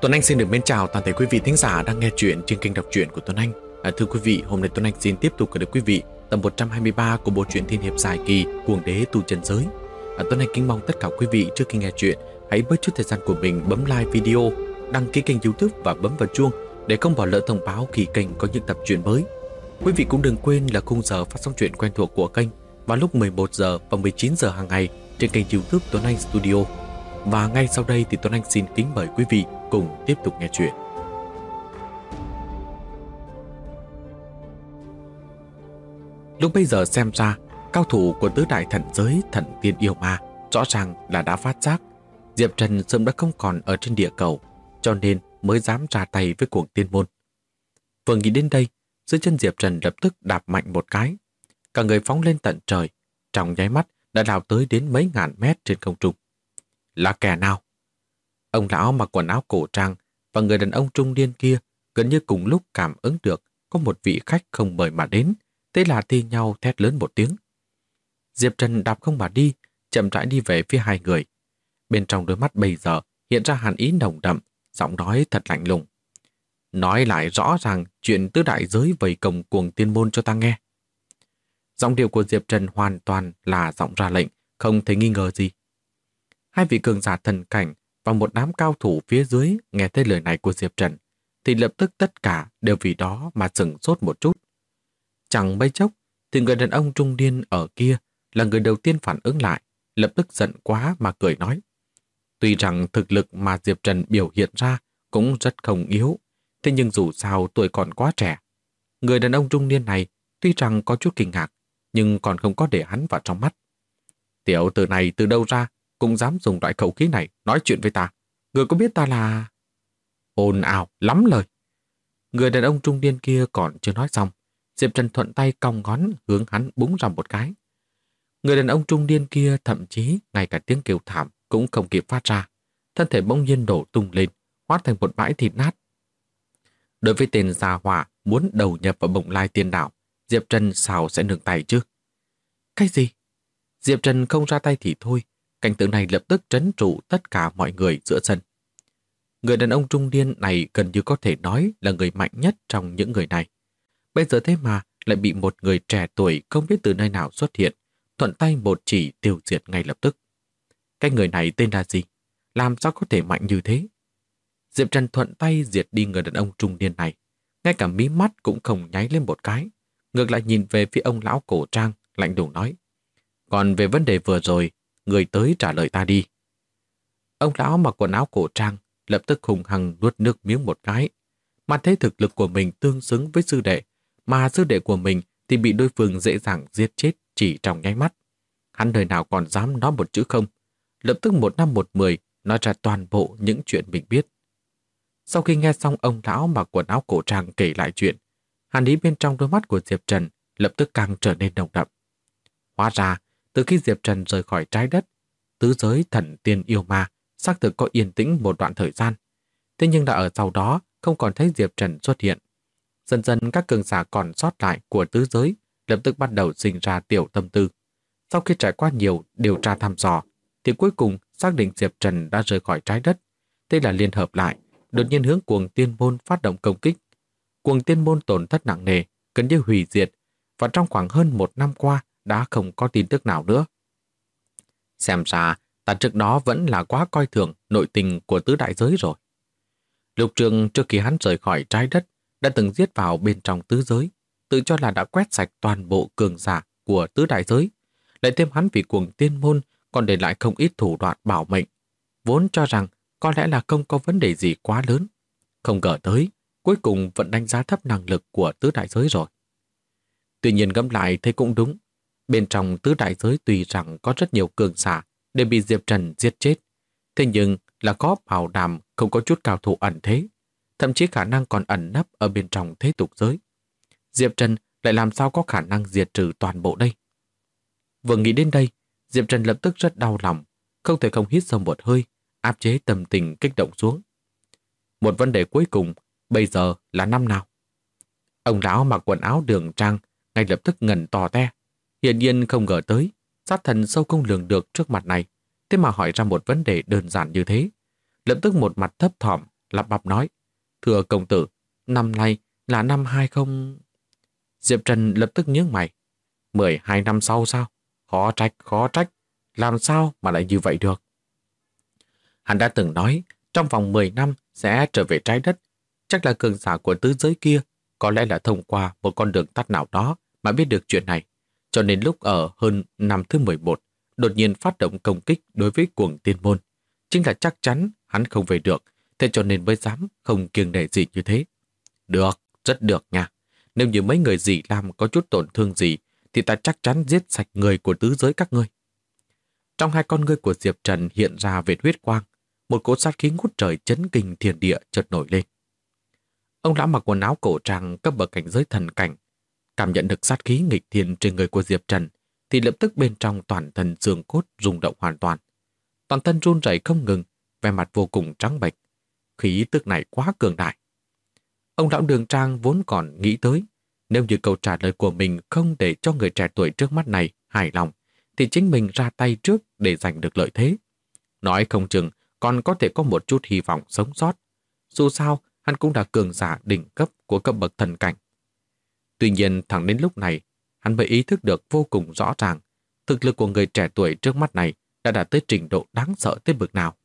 Tuấn Anh xin được mến chào toàn thể quý vị thính giả đang nghe chuyện trên kênh đọc truyện của Tuấn Anh. Thưa quý vị, hôm nay Tuấn Anh xin tiếp tục gửi đến quý vị tập 123 của bộ truyện thiên hiệp dài kỳ Cuồng Đế Tu Chân Giới. Tuấn Anh kính mong tất cả quý vị trước khi nghe chuyện hãy bớt chút thời gian của mình bấm like video, đăng ký kênh YouTube và bấm vào chuông để không bỏ lỡ thông báo khi kênh có những tập truyện mới. Quý vị cũng đừng quên là khung giờ phát sóng truyện quen thuộc của kênh vào lúc 11 giờ và 19 giờ hàng ngày trên kênh YouTube Tuấn Anh Studio. Và ngay sau đây thì Tuấn Anh xin kính mời quý vị cùng tiếp tục nghe chuyện. Lúc bây giờ xem ra, cao thủ của tứ đại thần giới Thần Tiên Yêu Ma rõ ràng là đã phát giác Diệp Trần sớm đã không còn ở trên địa cầu, cho nên mới dám ra tay với Cuồng Tiên Môn. Vừa nghĩ đến đây, dưới chân Diệp Trần lập tức đạp mạnh một cái, cả người phóng lên tận trời, trong nháy mắt đã lao tới đến mấy ngàn mét trên không trung. Là kẻ nào? Ông lão mặc quần áo cổ trang và người đàn ông trung niên kia gần như cùng lúc cảm ứng được có một vị khách không mời mà đến, thế là thi nhau thét lớn một tiếng. Diệp Trần đạp không mà đi, chậm rãi đi về phía hai người. Bên trong đôi mắt bây giờ hiện ra hàn ý nồng đậm, giọng nói thật lạnh lùng. Nói lại rõ ràng chuyện tứ đại giới vây công Cuồng Tiên Môn cho ta nghe. Giọng điệu của Diệp Trần hoàn toàn là giọng ra lệnh, không thể nghi ngờ gì. Hai vị cường giả thần cảnh và một đám cao thủ phía dưới nghe thấy lời này của Diệp Trần thì lập tức tất cả đều vì đó mà sửng sốt một chút. Chẳng mấy chốc thì người đàn ông trung niên ở kia là người đầu tiên phản ứng lại, lập tức giận quá mà cười nói. Tuy rằng thực lực mà Diệp Trần biểu hiện ra cũng rất không yếu, thế nhưng dù sao tuổi còn quá trẻ. Người đàn ông trung niên này tuy rằng có chút kinh ngạc, nhưng còn không có để hắn vào trong mắt. Tiểu tử này từ đâu ra cũng dám dùng loại khẩu khí này nói chuyện với ta. Người có biết ta là... Ồn ào lắm lời. Người đàn ông trung niên kia còn chưa nói xong, Diệp Trần thuận tay cong ngón hướng hắn búng ra một cái. Người đàn ông trung niên kia thậm chí ngay cả tiếng kêu thảm cũng không kịp phát ra. Thân thể bỗng nhiên đổ tung lên, hóa thành một bãi thịt nát. Đối với tên già hỏa muốn đầu nhập vào Bồng Lai Tiên Đảo, Diệp Trần sao sẽ nương tay chứ? Cái gì? Diệp Trần không ra tay thì thôi, cảnh tượng này lập tức trấn trụ tất cả mọi người giữa sân. Người đàn ông trung niên này gần như có thể nói là người mạnh nhất trong những người này. Bây giờ thế mà lại bị một người trẻ tuổi không biết từ nơi nào xuất hiện, thuận tay một chỉ tiêu diệt ngay lập tức. Cái người này tên là gì? Làm sao có thể mạnh như thế? Diệp Trần thuận tay diệt đi người đàn ông trung niên này, ngay cả mí mắt cũng không nháy lên một cái, ngược lại nhìn về phía ông lão cổ trang, lạnh lùng nói. Còn về vấn đề vừa rồi, người tới trả lời ta đi. Ông lão mặc quần áo cổ trang lập tức hùng hăng nuốt nước miếng một cái, mà thấy thực lực của mình tương xứng với sư đệ, mà sư đệ của mình thì bị đối phương dễ dàng giết chết chỉ trong nháy mắt. Hắn đời nào còn dám nói một chữ không, lập tức một năm một mười nói ra toàn bộ những chuyện mình biết. Sau khi nghe xong ông lão mặc quần áo cổ trang kể lại chuyện, hàn ý bên trong đôi mắt của Diệp Trần lập tức càng trở nên nồng đậm. Hóa ra, từ khi Diệp Trần rời khỏi trái đất, tứ giới Thần Tiên Yêu Ma xác thực có yên tĩnh một đoạn thời gian. Thế nhưng đã ở sau đó không còn thấy Diệp Trần xuất hiện. Dần dần các cường giả còn sót lại của tứ giới lập tức bắt đầu sinh ra tiểu tâm tư. Sau khi trải qua nhiều điều tra thăm dò, thì cuối cùng xác định Diệp Trần đã rời khỏi trái đất. Thế là liên hợp lại, đột nhiên hướng Cuồng Tiên Môn phát động công kích. Cuồng Tiên Môn tổn thất nặng nề, gần như hủy diệt, và trong khoảng hơn một năm qua đã không có tin tức nào nữa. Xem ra, ta trước đó vẫn là quá coi thường nội tình của tứ đại giới rồi. Lục Trường trước khi hắn rời khỏi trái đất đã từng giết vào bên trong tứ giới, tự cho là đã quét sạch toàn bộ cường giả của tứ đại giới, lại thêm hắn vì Cuồng Tiên Môn còn để lại không ít thủ đoạn bảo mệnh, vốn cho rằng có lẽ là không có vấn đề gì quá lớn. Không ngờ tới, cuối cùng vẫn đánh giá thấp năng lực của tứ đại giới rồi. Tuy nhiên ngẫm lại thấy cũng đúng. Bên trong tứ đại giới tuy rằng có rất nhiều cường giả để bị Diệp Trần giết chết, thế nhưng là có bảo đảm không có chút cao thủ ẩn thế, thậm chí khả năng còn ẩn nấp ở bên trong thế tục giới. Diệp Trần lại làm sao có khả năng diệt trừ toàn bộ đây? Vừa nghĩ đến đây, Diệp Trần lập tức rất đau lòng, không thể không hít sâu một hơi, áp chế tâm tình kích động xuống. Một vấn đề cuối cùng, bây giờ là năm nào? Ông lão mặc quần áo đường trang ngay lập tức ngẩn tò te, hiển nhiên không ngờ tới sát thần sâu không lường được trước mặt này, thế mà hỏi ra một vấn đề đơn giản như thế. Lập tức một mặt thấp thỏm, lắp bắp nói: "Thưa công tử, năm nay là năm 20..." Diệp Trần lập tức nhướng mày: 12 năm sau sao? Khó trách, làm sao mà lại như vậy được? Hắn đã từng nói trong vòng 10 năm sẽ trở về trái đất. Chắc là cường giả của tứ giới kia có lẽ là thông qua một con đường tắt nào đó mà biết được chuyện này. Cho nên lúc ở hơn năm thứ 11, đột nhiên phát động công kích đối với Cuồng Tiên Môn. Chính là chắc chắn hắn không về được, thế cho nên mới dám không kiêng nể gì như thế. Được, rất được nha. Nếu như mấy người dì Lam có chút tổn thương gì, thì ta chắc chắn giết sạch người của tứ giới các ngươi. Trong hai con ngươi của Diệp Trần hiện ra vệt huyết quang, một cỗ sát khí ngút trời chấn kinh thiên địa chợt nổi lên. Ông lão mặc quần áo cổ trang cấp bậc cảnh giới thần cảnh, cảm nhận được sát khí nghịch thiên trên người của Diệp Trần, thì lập tức bên trong toàn thân xương cốt rung động hoàn toàn. Toàn thân run rẩy không ngừng, vẻ mặt vô cùng trắng bệch. Khí tức này quá cường đại. Ông lão Đường Trang vốn còn nghĩ tới, nếu như câu trả lời của mình không để cho người trẻ tuổi trước mắt này hài lòng, thì chính mình ra tay trước để giành được lợi thế. Nói không chừng còn có thể có một chút hy vọng sống sót. Dù sao, hắn cũng là cường giả đỉnh cấp của cấp bậc thần cảnh. Tuy nhiên, thẳng đến lúc này, hắn mới ý thức được vô cùng rõ ràng thực lực của người trẻ tuổi trước mắt này đã đạt tới trình độ đáng sợ tới bực nào.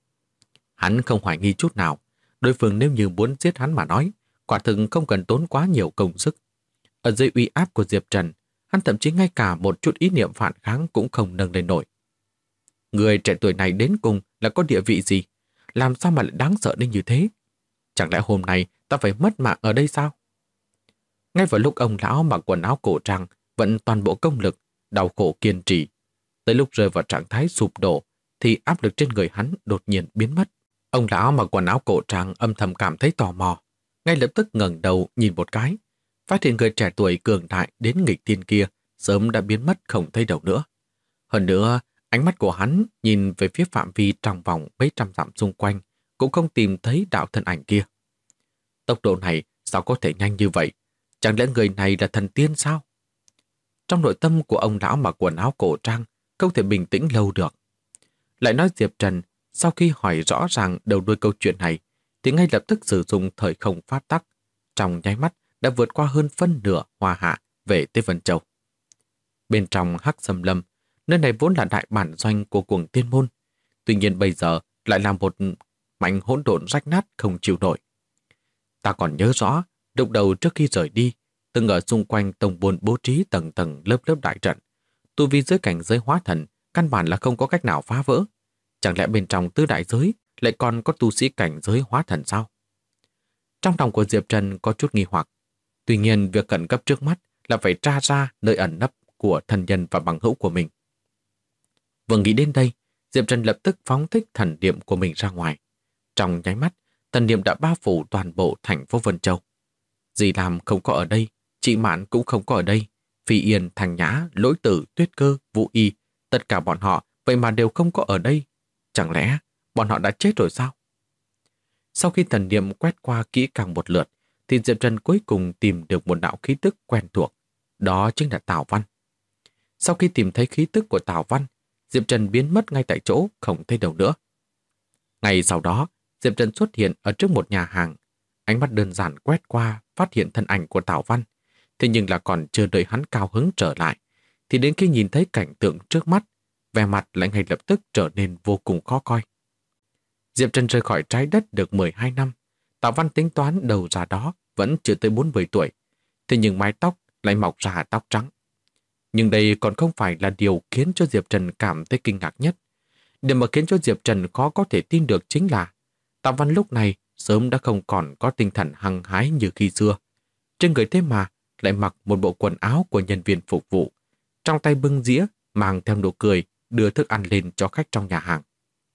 Hắn không hoài nghi chút nào, đối phương nếu như muốn giết hắn mà nói, quả thực không cần tốn quá nhiều công sức. Ở dưới uy áp của Diệp Trần, hắn thậm chí ngay cả một chút ý niệm phản kháng cũng không nâng lên nổi. Người trẻ tuổi này đến cùng là có địa vị gì? Làm sao mà lại đáng sợ đến như thế? Chẳng lẽ hôm nay ta phải mất mạng ở đây sao? Ngay vào lúc ông lão mặc quần áo cổ trang vận toàn bộ công lực, đau khổ kiên trì, tới lúc rơi vào trạng thái sụp đổ thì áp lực trên người hắn đột nhiên biến mất. Ông lão mặc quần áo cổ trang âm thầm cảm thấy tò mò, ngay lập tức ngẩng đầu nhìn một cái, phát hiện người trẻ tuổi cường đại đến nghịch thiên kia sớm đã biến mất không thấy đâu nữa. Hơn nữa, ánh mắt của hắn nhìn về phía phạm vi trong vòng mấy trăm dặm xung quanh cũng không tìm thấy đạo thân ảnh kia. Tốc độ này sao có thể nhanh như vậy? Chẳng lẽ người này là thần tiên sao? Trong nội tâm của ông lão mặc quần áo cổ trang không thể bình tĩnh lâu được. Lại nói Diệp Trần sau khi hỏi rõ ràng đầu đuôi câu chuyện này thì ngay lập tức sử dụng thời không pháp tắc, trong nháy mắt đã vượt qua hơn phân nửa Hoa Hạ về tới Vân Châu. Bên trong Hắc Sâm Lâm, nơi này vốn là đại bản doanh của Cuồng Tiên Môn, tuy nhiên bây giờ lại là một mảnh hỗn độn rách nát không chịu nổi. Ta còn nhớ rõ, lúc đầu trước khi rời đi, từng ở xung quanh tông môn bố trí tầng tầng lớp lớp đại trận, tu vi dưới cảnh giới hóa thần căn bản là không có cách nào phá vỡ. Chẳng lẽ bên trong tứ đại giới lại còn có tu sĩ cảnh giới hóa thần sao? Trong lòng của Diệp Trần có chút nghi hoặc. Tuy nhiên, việc khẩn cấp trước mắt là phải tra ra nơi ẩn nấp của thần nhân và bằng hữu của mình. Vừa nghĩ đến đây, Diệp Trần lập tức phóng thích thần niệm của mình ra ngoài. Trong nháy mắt, thần niệm đã bao phủ toàn bộ thành phố Vân Châu. Dì Lam không có ở đây, chị Mạn cũng không có ở đây, Phi Yên, Thành Nhã, Lỗi Tử, Tuyết Cơ, Vũ Y, tất cả bọn họ vậy mà đều không có ở đây. Chẳng lẽ bọn họ đã chết rồi sao? Sau khi thần niệm quét qua kỹ càng một lượt, thì Diệp Trần cuối cùng tìm được một đạo khí tức quen thuộc. Đó chính là Tào Văn. Sau khi tìm thấy khí tức của Tào Văn, Diệp Trần biến mất ngay tại chỗ, không thấy đâu nữa. Ngay sau đó, Diệp Trần xuất hiện ở trước một nhà hàng. Ánh mắt đơn giản quét qua, phát hiện thân ảnh của Tào Văn. Thế nhưng là còn chưa đợi hắn cao hứng trở lại, thì đến khi nhìn thấy cảnh tượng trước mắt, vẻ mặt lại ngay lập tức trở nên vô cùng khó coi. Diệp Trần rời khỏi trái đất được 12 năm. Tào Văn tính toán đầu ra đó vẫn chưa tới 40 tuổi. Thế nhưng mái tóc lại mọc ra tóc trắng. Nhưng đây còn không phải là điều khiến cho Diệp Trần cảm thấy kinh ngạc nhất. Điều mà khiến cho Diệp Trần khó có thể tin được chính là Tào Văn lúc này sớm đã không còn có tinh thần hăng hái như khi xưa. Trên người thế mà lại mặc một bộ quần áo của nhân viên phục vụ, trong tay bưng dĩa, mang theo nụ cười, đưa thức ăn lên cho khách trong nhà hàng.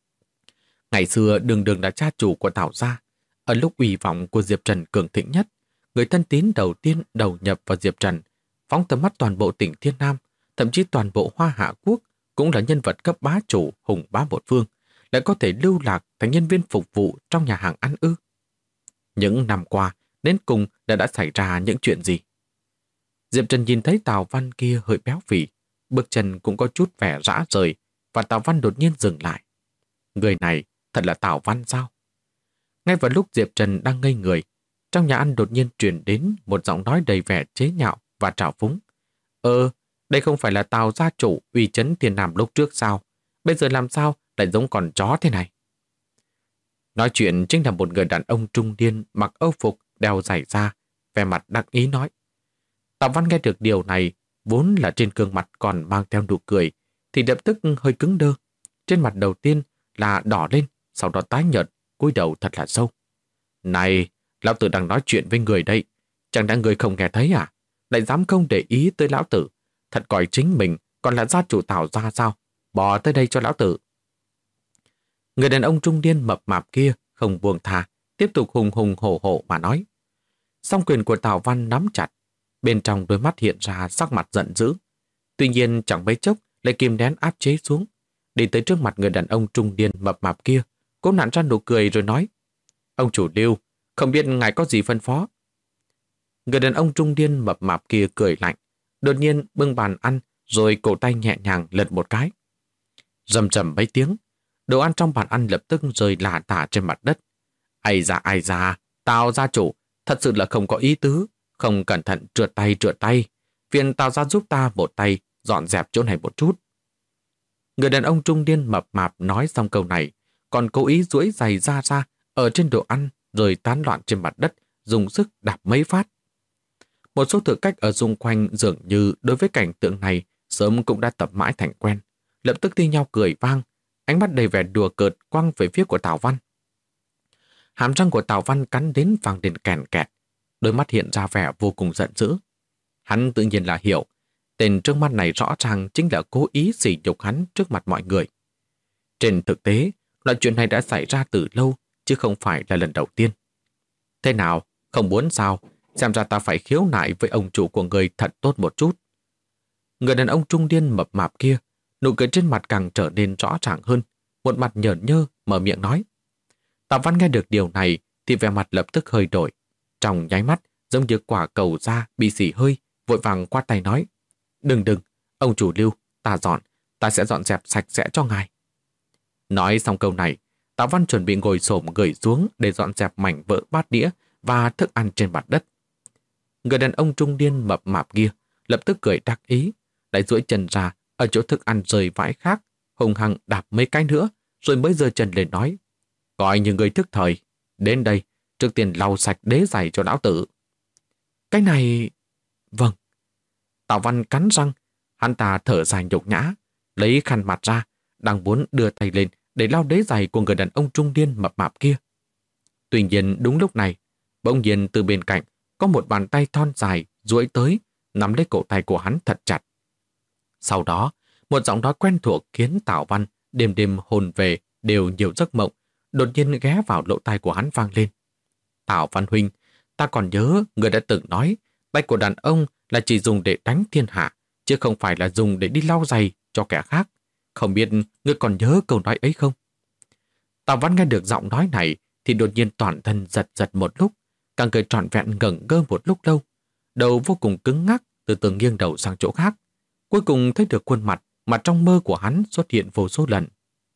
Ngày xưa Đường Đường là cha chủ của Tào gia. Ở lúc uy vọng của Diệp Trần cường thịnh nhất, người thân tín đầu tiên đầu nhập vào Diệp Trần, phóng tầm mắt toàn bộ tỉnh Thiên Nam, thậm chí toàn bộ Hoa Hạ Quốc, cũng là nhân vật cấp bá chủ hùng bá một phương, lại có thể lưu lạc thành nhân viên phục vụ trong nhà hàng ăn ư. Những năm qua, đến cùng đã xảy ra những chuyện gì? Diệp Trần nhìn thấy Tào Văn kia hơi béo phì, bước chân cũng có chút vẻ rã rời, và Tào Văn đột nhiên dừng lại. Người này thật là Tào Văn sao? Ngay vào lúc Diệp Trần đang ngây người, trong nhà ăn đột nhiên truyền đến một giọng nói đầy vẻ chế nhạo và trào phúng. Đây không phải là Tào gia chủ uy chấn tiền nam lúc trước sao? Bây giờ làm sao lại giống con chó thế này? Nói chuyện chính là một người đàn ông trung niên mặc âu phục, đeo giày da, vẻ mặt đắc ý nói. Tào Văn nghe được điều này, vốn là trên gương mặt còn mang theo nụ cười, thì lập tức hơi cứng đơ. Trên mặt đầu tiên là đỏ lên, sau đó tái nhợt, cúi đầu thật là sâu. Này, lão tử đang nói chuyện với người đây, chẳng lẽ người không nghe thấy à? Lại dám không để ý tới lão tử, thật coi chính mình còn là gia chủ Tào gia sao? Bỏ tới đây cho lão tử. Người đàn ông trung niên mập mạp kia không buông tha, tiếp tục hùng hùng hổ hổ mà nói. Song quyền của Tào Văn nắm chặt, bên trong đôi mắt hiện ra sắc mặt giận dữ. Tuy nhiên chẳng mấy chốc lại kìm nén áp chế xuống, đi tới trước mặt người đàn ông trung niên mập mạp kia, cố nặn ra nụ cười rồi nói. Ông chủ Lưu, không biết ngài có gì phân phó? Người đàn ông trung niên mập mạp kia cười lạnh, đột nhiên bưng bàn ăn rồi cổ tay nhẹ nhàng lật một cái. Rầm rầm mấy tiếng, đồ ăn trong bàn ăn lập tức rơi lả tả trên mặt đất. Ai da, Tào gia chủ, thật sự là không có ý tứ, không cẩn thận trượt tay. Phiền Tào gia giúp ta một tay, dọn dẹp chỗ này một chút. Người đàn ông trung niên mập mạp nói xong câu này, còn cố ý duỗi giày ra ở trên đồ ăn rồi tán loạn trên mặt đất, dùng sức đạp mấy phát. Một số thử cách ở xung quanh dường như đối với cảnh tượng này sớm cũng đã tập mãi thành quen, lập tức thi nhau cười vang, ánh mắt đầy vẻ đùa cợt quăng về phía của Tào Văn. Hàm răng của Tào Văn cắn đến vang đến kèn kẹt, đôi mắt hiện ra vẻ vô cùng giận dữ. Hắn tự nhiên là hiểu, tên trước mắt này rõ ràng chính là cố ý sỉ nhục hắn trước mặt mọi người. Trên thực tế, loại chuyện này đã xảy ra từ lâu, chứ không phải là lần đầu tiên. Thế nào, không muốn sao? Xem ra ta phải khiếu nại với ông chủ của người thật tốt một chút. Người đàn ông trung niên mập mạp kia, nụ cười trên mặt càng trở nên rõ ràng hơn, một mặt nhởn nhơ mở miệng nói. Tạ Văn nghe được điều này thì vẻ mặt lập tức hơi đổi. Trong nháy mắt, giống như quả cầu da bị xỉ hơi, vội vàng quát tay nói. Đừng, ông chủ Lưu, ta sẽ dọn dẹp sạch sẽ cho ngài. Nói xong câu này, Tạ Văn chuẩn bị ngồi xổm người xuống để dọn dẹp mảnh vỡ bát đĩa và thức ăn trên mặt đất. Người đàn ông trung niên mập mạp kia lập tức cười đắc ý, lại duỗi chân ra ở chỗ thức ăn rơi vãi khác, hùng hăng đạp mấy cái nữa, rồi mới giơ chân lên nói. Coi như người thức thời, đến đây, trước tiên lau sạch đế giày cho lão tử. Cái này... Vâng. Tạ Văn cắn răng, hắn ta thở dài nhục nhã, lấy khăn mặt ra, đang muốn đưa tay lên để lau đế giày của người đàn ông trung niên mập mạp kia. Tuy nhiên đúng lúc này, bỗng nhiên từ bên cạnh có một bàn tay thon dài duỗi tới, nắm lấy cổ tay của hắn thật chặt. Sau đó, một giọng nói quen thuộc khiến Tào Văn đêm đêm hồn về đều nhiều giấc mộng, đột nhiên ghé vào lỗ tai của hắn vang lên. Tào Văn huynh, ta còn nhớ người đã từng nói tay của đàn ông là chỉ dùng để đánh thiên hạ, chứ không phải là dùng để đi lau giày cho kẻ khác. Không biết ngươi còn nhớ câu nói ấy không? Tào Văn nghe được giọng nói này thì đột nhiên toàn thân giật giật một lúc, càng cười trọn vẹn ngẩn ngơ một lúc lâu. Đầu vô cùng cứng ngắc, từ từ nghiêng đầu sang chỗ khác. Cuối cùng thấy được khuôn mặt mà trong mơ của hắn xuất hiện vô số lần.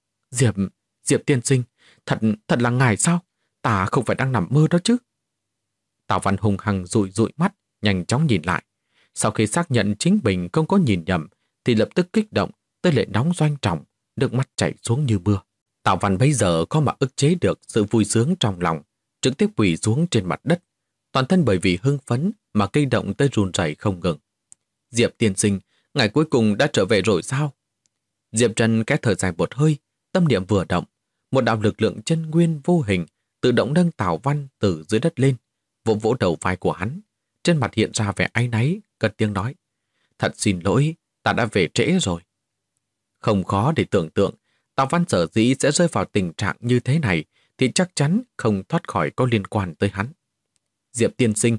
Diệp tiên sinh, thật là ngài sao? Ta không phải đang nằm mơ đó chứ? Tào Văn hùng hăng dụi mắt, nhanh chóng nhìn lại. Sau khi xác nhận chính mình không có nhìn nhầm, thì lập tức kích động, tới lệ nóng doanh trọng, nước mắt chảy xuống như mưa. Tào Văn bây giờ có mà ức chế được sự vui sướng trong lòng, trực tiếp quỳ xuống trên mặt đất, toàn thân bởi vì hưng phấn mà kinh động tới run rẩy không ngừng. Diệp tiên sinh, ngài cuối cùng đã trở về rồi sao? Diệp Trần khẽ thở dài một hơi, tâm niệm vừa động, một đạo lực lượng chân nguyên vô hình tự động nâng Tào Văn từ dưới đất lên, vỗ vỗ đầu vai của hắn. Trên mặt hiện ra vẻ áy náy, cất tiếng nói. Thật xin lỗi, ta đã về trễ rồi. Không khó để tưởng tượng, Tào Văn sở dĩ sẽ rơi vào tình trạng như thế này thì chắc chắn không thoát khỏi có liên quan tới hắn. Diệp tiên sinh,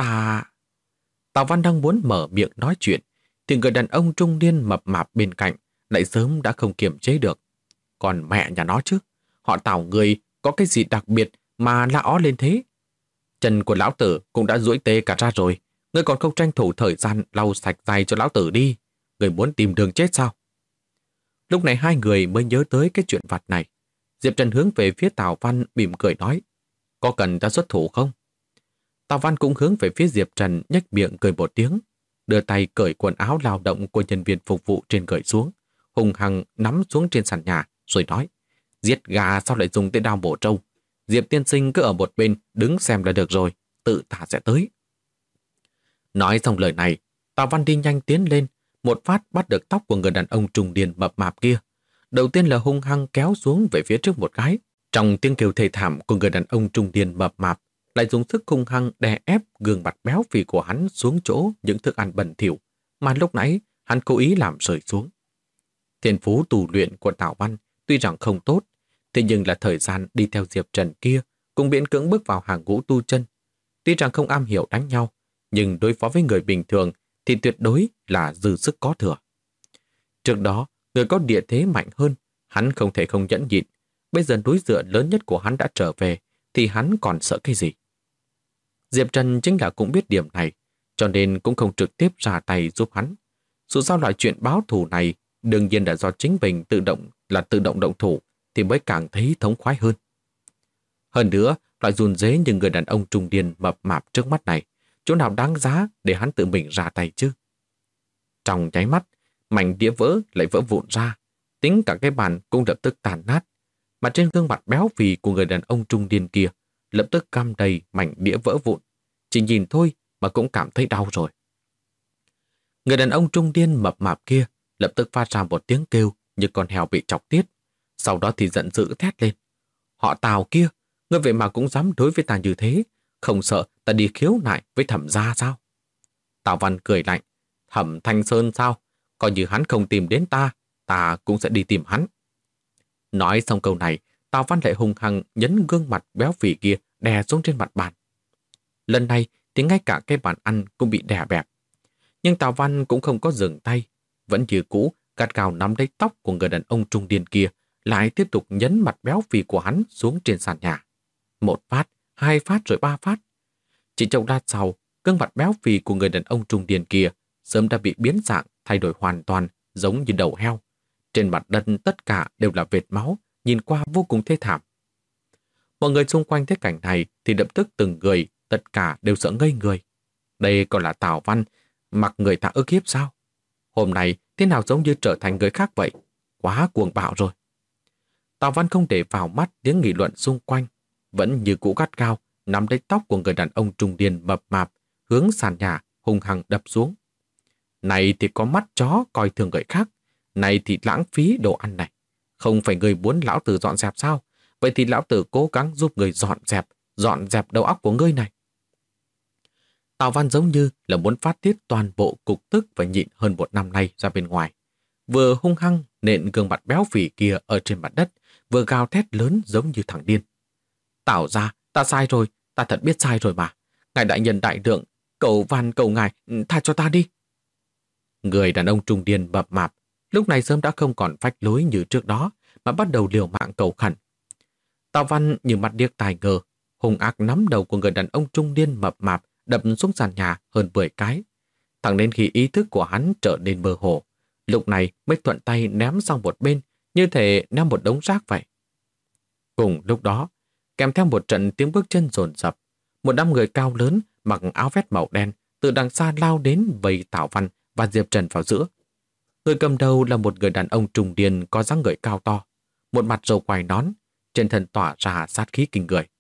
Tào Văn đang muốn mở miệng nói chuyện, thì người đàn ông trung niên mập mạp bên cạnh lại sớm đã không kiềm chế được. Còn mẹ nhà nó chứ, họ Tào người có cái gì đặc biệt mà la ó lên thế? Chân của lão tử cũng đã duỗi tê cả ra rồi, ngươi còn không tranh thủ thời gian lau sạch giày cho lão tử đi, ngươi muốn tìm đường chết sao? Lúc này hai người mới nhớ tới cái chuyện vặt này. Diệp Trần hướng về phía Tào Văn mỉm cười nói. có cần ta xuất thủ không? Tào Văn cũng hướng về phía Diệp Trần nhếch miệng cười một tiếng, đưa tay cởi quần áo lao động của nhân viên phục vụ trên cởi xuống, hùng hăng nắm xuống trên sàn nhà, rồi nói, giết gà sao lại dùng tới đao bổ trâu? Diệp tiên sinh cứ ở một bên đứng xem là được rồi, tự ta sẽ tới. Nói xong lời này, Tào Văn đi nhanh tiến lên, một phát bắt được tóc của người đàn ông trung niên mập mạp kia. Đầu tiên là hung hăng kéo xuống về phía trước một cái. Trong tiếng kêu thê thảm của người đàn ông trung niên mập mạp, lại dùng sức hung hăng đè ép gương mặt béo phì của hắn xuống chỗ những thức ăn bẩn thỉu mà lúc nãy hắn cố ý làm rơi xuống. Thiên phú tu luyện của Tào Văn tuy rằng không tốt, thế nhưng là thời gian đi theo Diệp Trần kia cũng miễn cưỡng bước vào hàng ngũ tu chân. Tuy rằng không am hiểu đánh nhau, nhưng đối phó với người bình thường thì tuyệt đối là dư sức có thừa. Trước đó, người có địa thế mạnh hơn, hắn không thể không nhẫn nhịn. Bây giờ núi dựa lớn nhất của hắn đã trở về, thì hắn còn sợ cái gì? Diệp Trần chính là cũng biết điểm này, cho nên cũng không trực tiếp ra tay giúp hắn. Dù sao loại chuyện báo thù này đương nhiên là do chính mình tự động động thủ thì mới càng thấy thống khoái hơn. Hơn nữa, loại run rế như người đàn ông trung niên mập mạp trước mắt này, chỗ nào đáng giá để hắn tự mình ra tay chứ? Trong nháy mắt, mảnh đĩa vỡ lại vỡ vụn ra, tính cả cái bàn cũng lập tức tàn nát, mà trên gương mặt béo phì của người đàn ông trung niên kia lập tức găm đầy mảnh đĩa vỡ vụn. Chỉ nhìn thôi mà cũng cảm thấy đau rồi. Người đàn ông trung niên mập mạp kia lập tức phát ra một tiếng kêu như con heo bị chọc tiết. Sau đó thì giận dữ thét lên. Họ Tào kia, ngươi vậy mà cũng dám đối với ta như thế, không sợ ta đi khiếu nại với Thẩm gia sao? Tào Văn cười lạnh. Thẩm Thanh Sơn sao? Coi như hắn không tìm đến ta, ta cũng sẽ đi tìm hắn. Nói xong câu này, Tào Văn lại hung hăng nhấn gương mặt béo phì kia đè xuống trên mặt bàn. Lần này thì ngay cả cái bàn ăn cũng bị đè bẹp. Nhưng Tào Văn cũng không có dừng tay, vẫn như cũ gắt gao nắm lấy tóc của người đàn ông trung niên kia, lại tiếp tục nhấn mặt béo phì của hắn xuống trên sàn nhà. Một phát, hai phát rồi ba phát. Chỉ trong lát sau, gương mặt béo phì của người đàn ông trung niên kia sớm đã bị biến dạng, thay đổi hoàn toàn, giống như đầu heo. Trên mặt đất tất cả đều là vệt máu, nhìn qua vô cùng thê thảm. Mọi người xung quanh thấy cảnh này thì lập tức từng người, tất cả đều sợ ngây người. Đây còn là Tào Văn, mặc người ta ức hiếp sao? Hôm nay thế nào giống như trở thành người khác vậy? Quá cuồng bạo rồi. Tào Văn không để vào mắt tiếng nghị luận xung quanh, vẫn như cũ gắt gao, nắm lấy tóc của người đàn ông trung niên mập mạp, hướng sàn nhà hung hăng đập xuống. Này thì có mắt chó coi thường người khác, này thì lãng phí đồ ăn này. Không phải người muốn lão tử dọn dẹp sao? Vậy thì lão tử cố gắng giúp người dọn dẹp đầu óc của ngươi này. Tào Văn giống như là muốn phát tiết toàn bộ cục tức và nhịn hơn một năm nay ra bên ngoài. Vừa hung hăng nện gương mặt béo phì kia ở trên mặt đất, vừa gào thét lớn giống như thằng điên. Tào gia, ta sai rồi, ta thật biết sai rồi mà. Ngài đại nhân đại lượng, cầu van cầu ngài, tha cho ta đi. Người đàn ông trung niên mập mạp lúc này sớm đã không còn phách lối như trước đó, mà bắt đầu liều mạng cầu khẩn. Tào Văn như mặt điếc tai ngơ, hung ác nắm đầu của người đàn ông trung niên mập mạp đập xuống sàn nhà hơn 10 cái. Thẳng đến khi ý thức của hắn trở nên mơ hồ, lúc này mới thuận tay ném sang một bên, như thể ném một đống rác vậy. Cùng lúc đó, kèm theo một trận tiếng bước chân dồn dập, một đám người cao lớn mặc áo vest màu đen từ đằng xa lao đến vây Tào Văn và Diệp Trần vào giữa. Người cầm đầu là một người đàn ông trung niên có dáng người cao to, một mặt râu quai nón, trên thân tỏa ra sát khí kinh người.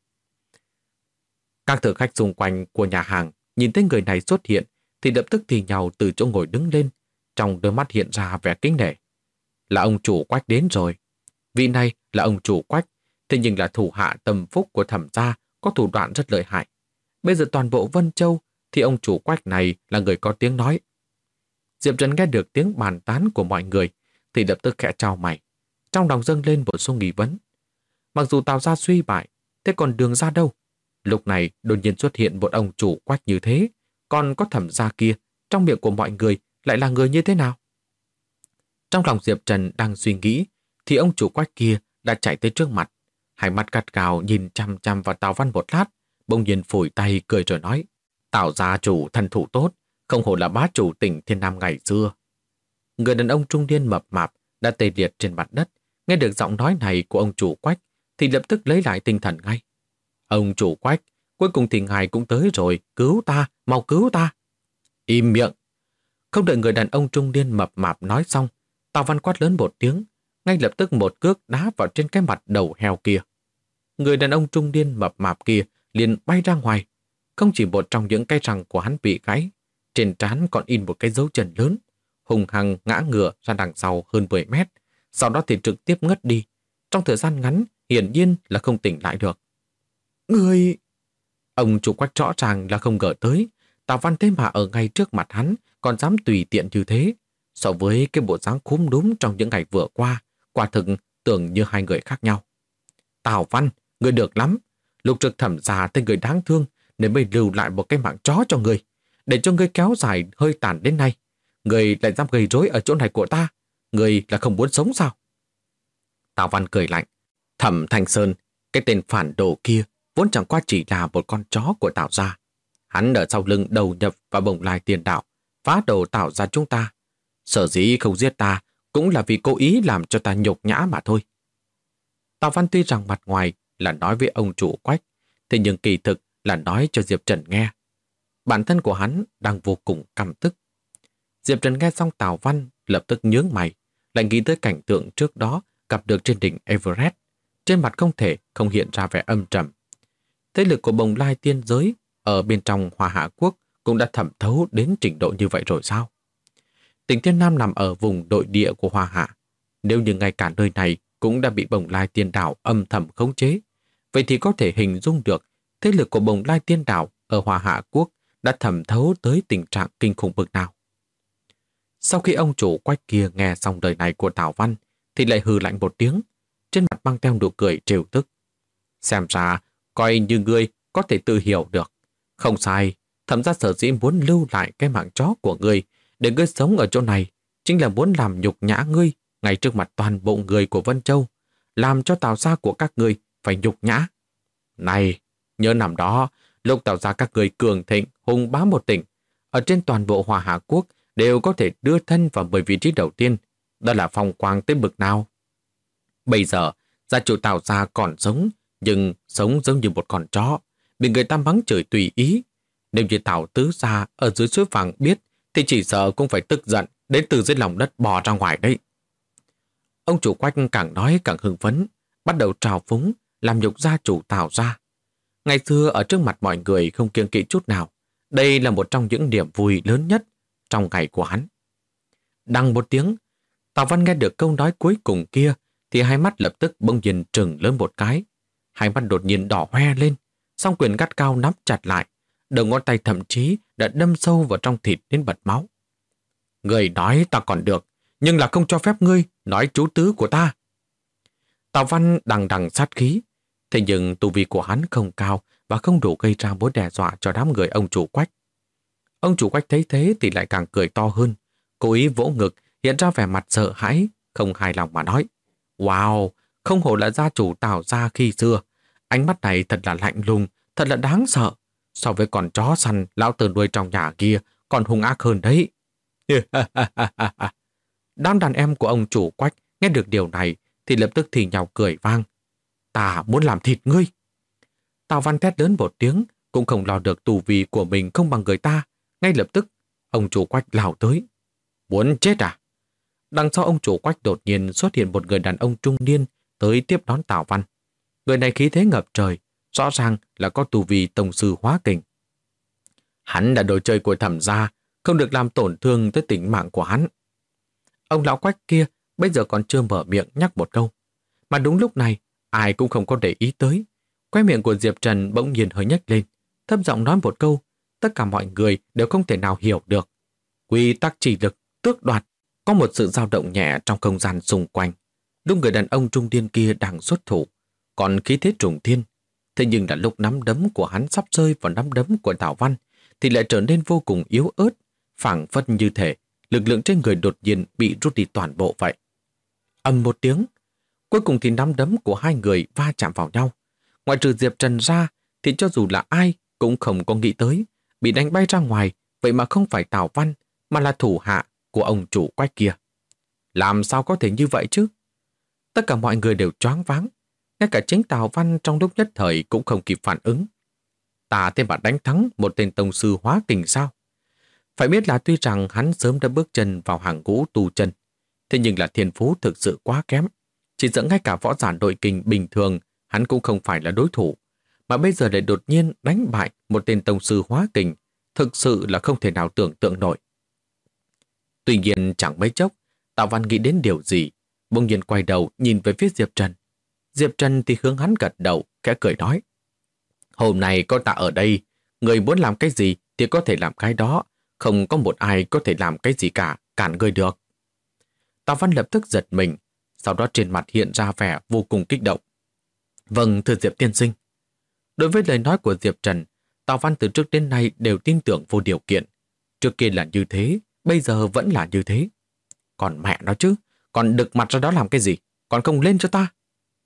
Các thực khách xung quanh của nhà hàng nhìn thấy người này xuất hiện thì lập tức thì nhào từ chỗ ngồi đứng lên, trong đôi mắt hiện ra vẻ kính nể. Là ông chủ Quách đến rồi. Vị này là ông chủ Quách, thế nhưng là thủ hạ tâm phúc của Thẩm gia, có thủ đoạn rất lợi hại. Bây giờ toàn bộ Vân Châu thì ông chủ Quách này là người có tiếng nói. Diệp Trần nghe được tiếng bàn tán của mọi người thì lập tức khẽ chau mày, trong lòng dâng lên một số nghi vấn. Mặc dù Tào gia suy bại, thế còn Đường gia đâu? Lúc này đột nhiên xuất hiện một ông chủ Quách như thế, còn có Thẩm gia kia, trong miệng của mọi người lại là người như thế nào? Trong lòng Diệp Trần đang suy nghĩ thì ông chủ Quách kia đã chạy tới trước mặt, hai mắt gắt gao nhìn chăm chăm vào Tào Văn một lát, bỗng nhiên phủi tay cười rồi nói: Tào gia chủ thân thủ tốt, không hổ là bá chủ tỉnh Thiên Nam ngày xưa. Người đàn ông trung niên mập mạp đã tê liệt trên mặt đất, nghe được giọng nói này của ông chủ Quách thì lập tức lấy lại tinh thần ngay. Ông chủ Quách, cuối cùng thì ngài cũng tới rồi, cứu ta, mau cứu ta. Im miệng. Không đợi người đàn ông trung niên mập mạp nói xong, Tào Văn quát lớn một tiếng, ngay lập tức một cước đá vào trên cái mặt đầu heo kia. Người đàn ông trung niên mập mạp kia liền bay ra ngoài. Không chỉ một trong những cái răng của hắn bị gãy, trên trán còn in một cái dấu chân lớn, hùng hăng ngã ngửa ra đằng sau hơn 10 mét, sau đó thì trực tiếp ngất đi. Trong thời gian ngắn, hiển nhiên là không tỉnh lại được. Người... Ông chủ Quách rõ ràng là không ngờ tới, Tào Văn thế mà ở ngay trước mặt hắn còn dám tùy tiện như thế. So với cái bộ dáng khúm núm trong những ngày vừa qua, quả thực tưởng như hai người khác nhau. Tào Văn, người được lắm. Lục Trực thẩm già tên người đáng thương nên mới lưu lại một cái mạng chó cho người, để cho người kéo dài hơi tàn đến nay. Người lại dám gây rối ở chỗ này của ta. Người là không muốn sống sao? Tào Văn cười lạnh. Thẩm Thanh Sơn, cái tên phản đồ kia vốn chẳng qua chỉ là một con chó của Tào gia. Hắn ở sau lưng đầu nhập vào Bồng Lai Tiên Đạo, phá đầu Tào gia chúng ta. Sở dĩ không giết ta cũng là vì cố ý làm cho ta nhục nhã mà thôi. Tào Văn tuy rằng mặt ngoài là nói với ông chủ Quách, thế nhưng kỳ thực là nói cho Diệp Trần nghe. Bản thân của hắn đang vô cùng căm tức. Diệp Trần nghe xong Tào Văn lập tức nhướng mày, lại nghĩ tới cảnh tượng trước đó gặp được trên đỉnh Everest. Trên mặt không thể không hiện ra vẻ âm trầm. Thế lực của Bồng Lai tiên giới ở bên trong Hoa Hạ Quốc cũng đã thẩm thấu đến trình độ như vậy rồi sao? Tỉnh Thiên Nam nằm ở vùng nội địa của Hoa Hạ. Nếu như ngay cả nơi này cũng đã bị Bồng Lai Tiên Đảo âm thầm khống chế, vậy thì có thể hình dung được thế lực của Bồng Lai Tiên Đảo ở Hoa Hạ Quốc đã thẩm thấu tới tình trạng kinh khủng bậc nào. Sau khi ông chủ Quách kia nghe xong lời này của Tào Văn thì lại hừ lạnh một tiếng, trên mặt mang theo nụ cười trêu tức. Xem ra, coi như ngươi có thể tự hiểu được. Không sai, thẩm gia sở dĩ muốn lưu lại cái mạng chó của ngươi để ngươi sống ở chỗ này, chính là muốn làm nhục nhã ngươi ngay trước mặt toàn bộ người của Vân Châu, làm cho Tào gia của các ngươi phải nhục nhã. Này, nhớ năm đó, lúc Tào gia các ngươi cường thịnh, hùng bá một tỉnh, ở trên toàn bộ Hoa Hạ Quốc đều có thể đưa thân vào 10 vị trí đầu tiên, đó là phong quang tới bực nào. Bây giờ, gia chủ Tào gia còn sống, nhưng sống giống như một con chó, bị người ta mắng chửi tùy ý. Nếu như Tào tứ gia ở dưới suối vàng biết, thì chỉ sợ cũng phải tức giận đến từ dưới lòng đất bò ra ngoài đấy. Ông chủ Quách càng nói càng hưng phấn, bắt đầu trào phúng, làm nhục gia chủ Tào gia. Ngày xưa ở trước mặt mọi người không kiêng kỵ chút nào, đây là một trong những niềm vui lớn nhất trong ngày của hắn. Đằng một tiếng, Tào Văn nghe được câu nói cuối cùng kia thì hai mắt lập tức bỗng nhiên trừng lớn một cái. Hai mắt đột nhiên đỏ hoe lên, song quyền gắt cao nắm chặt lại, đầu ngón tay thậm chí đã đâm sâu vào trong thịt đến bật máu. Người nói ta còn được, nhưng là không cho phép ngươi nói chú tứ của ta. Tào Văn đằng đằng sát khí, thế nhưng tu vi của hắn không cao và không đủ gây ra mối đe dọa cho đám người ông chủ Quách. Ông chủ Quách thấy thế thì lại càng cười to hơn, cố ý vỗ ngực, hiện ra vẻ mặt sợ hãi, không hài lòng mà nói. Wow, không hổ là gia chủ Tào gia khi xưa, ánh mắt này thật là lạnh lùng, thật là đáng sợ. So với con chó săn lão tử nuôi trong nhà kia còn hung ác hơn đấy. Đám đàn em của ông chủ Quách nghe được điều này thì lập tức thì nhào cười vang. Ta muốn làm thịt ngươi. Tào Văn thét lớn một tiếng, cũng không lo được tù vi của mình không bằng người ta. Ngay lập tức, ông chủ Quách lao tới. Muốn chết à? Đằng sau ông chủ Quách đột nhiên xuất hiện một người đàn ông trung niên tới tiếp đón Tào Văn. Người này khí thế ngập trời, rõ ràng là có tù vi tông sư hóa kình. Hắn là đồ chơi của thẩm gia, không được làm tổn thương tới tính mạng của hắn. Ông lão Quách kia bây giờ còn chưa mở miệng nhắc một câu. Mà đúng lúc này, ai cũng không có để ý tới. Khóe miệng của Diệp Trần bỗng nhiên hơi nhếch lên, thấp giọng nói một câu, tất cả mọi người đều không thể nào hiểu được. Quy tắc chỉ lực, tước đoạt, có một sự dao động nhẹ trong không gian xung quanh. Lúc người đàn ông trung niên kia đang xuất thủ, còn khí thế trùng thiên. Thế nhưng là lúc nắm đấm của hắn sắp rơi vào nắm đấm của Tào Văn, thì lại trở nên vô cùng yếu ớt, phảng phất như thể lực lượng trên người đột nhiên bị rút đi toàn bộ vậy. Ầm một tiếng, cuối cùng thì nắm đấm của hai người va chạm vào nhau. Ngoại trừ Diệp Trần ra, thì cho dù là ai cũng không có nghĩ tới, bị đánh bay ra ngoài, vậy mà không phải Tào Văn, mà là thủ hạ của ông chủ Quách kia. Làm sao có thể như vậy chứ? Tất cả mọi người đều choáng váng. ngay cả chính Tào Văn trong lúc nhất thời cũng không kịp phản ứng. Ta thế mà đánh thắng một tên tông sư hóa kình sao? Phải biết là tuy rằng hắn sớm đã bước chân vào hàng ngũ tu chân, thế nhưng là thiên phú thực sự quá kém. Chỉ dẫn ngay cả võ giả nội kình bình thường, hắn cũng không phải là đối thủ. Mà bây giờ lại đột nhiên đánh bại một tên tông sư hóa kình, thực sự là không thể nào tưởng tượng nổi. Tuy nhiên chẳng mấy chốc, Tào Văn nghĩ đến điều gì, bỗng nhiên quay đầu nhìn về phía Diệp Trần. Diệp Trần thì hướng hắn gật đầu, khẽ cười nói: Hôm nay có ta ở đây, người muốn làm cái gì thì có thể làm cái đó, không có một ai có thể làm cái gì cả, cản người được. Tào Văn lập tức giật mình, sau đó trên mặt hiện ra vẻ vô cùng kích động. Vâng, thưa Diệp tiên sinh. Đối với lời nói của Diệp Trần, Tào Văn từ trước đến nay đều tin tưởng vô điều kiện. Trước kia là như thế, bây giờ vẫn là như thế. Còn mẹ nó chứ, còn đực mặt ra đó làm cái gì, còn không lên cho ta.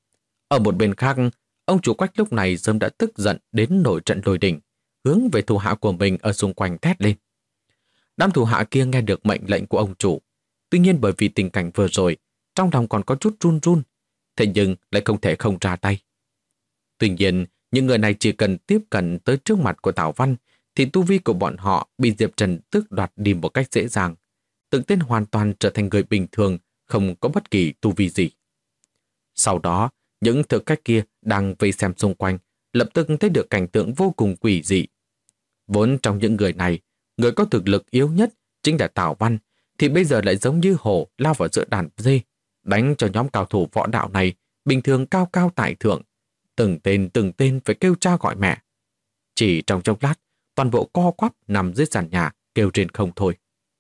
Ở một bên khác, ông chủ Quách lúc này sớm đã tức giận đến nổi trận lôi đình, hướng về thủ hạ của mình ở xung quanh thét lên. Đám thủ hạ kia nghe được mệnh lệnh của ông chủ, tuy nhiên bởi vì tình cảnh vừa rồi, trong lòng còn có chút run run, thế nhưng lại không thể không ra tay. Tuy nhiên, những người này chỉ cần tiếp cận tới trước mặt của Tào Văn, thì tu vi của bọn họ bị Diệp Trần tước đoạt đi một cách dễ dàng, tự tin hoàn toàn trở thành người bình thường, không có bất kỳ tu vi gì. Sau đó, những thực khách kia đang vây xem xung quanh, lập tức thấy được cảnh tượng vô cùng quỷ dị. Vốn trong những người này, người có thực lực yếu nhất chính là Tào Văn, thì bây giờ lại giống như hổ lao vào giữa đàn dê, đánh cho nhóm cao thủ võ đạo này bình thường cao cao tại thượng, từng tên phải kêu cha gọi mẹ. Chỉ trong chốc lát, toàn bộ co quắp nằm dưới sàn nhà kêu trên không thôi.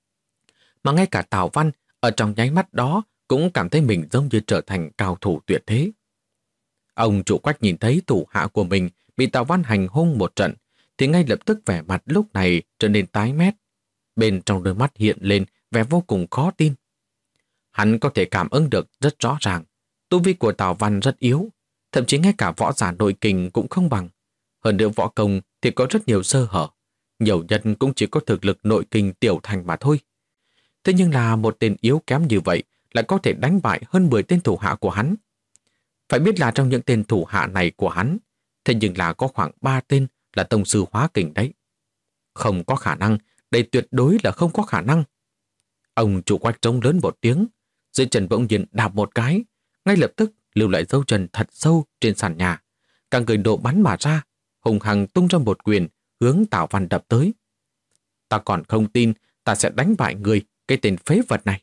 Mà ngay cả Tào Văn ở trong nháy mắt đó cũng cảm thấy mình giống như trở thành cao thủ tuyệt thế. Ông chủ Quách nhìn thấy thủ hạ của mình bị Tào Văn hành hung một trận, thì ngay lập tức vẻ mặt lúc này trở nên tái mét. Bên trong đôi mắt hiện lên vẻ vô cùng khó tin. Hắn có thể cảm ứng được rất rõ ràng, tu vi của Tào Văn rất yếu, thậm chí ngay cả võ giả nội kình cũng không bằng. Hơn nữa võ công thì có rất nhiều sơ hở, nhiều nhân cũng chỉ có thực lực nội kình tiểu thành mà thôi. Thế nhưng là một tên yếu kém như vậy lại có thể đánh bại hơn 10 tên thủ hạ của hắn. Phải biết là trong những tên thủ hạ này của hắn, thế nhưng là có khoảng 3 tên là tông sư hóa kình đấy. Không có khả năng, đây tuyệt đối là không có khả năng. Ông chủ Quách trống lớn một tiếng, dưới chân bỗng nhiên đạp một cái, ngay lập tức lưu lại dấu chân thật sâu trên sàn nhà. Cả người nổ bắn mà ra, hùng hăng tung ra một quyền hướng Tào Văn đập tới. Ta còn không tin ta sẽ đánh bại người, cái tên phế vật này.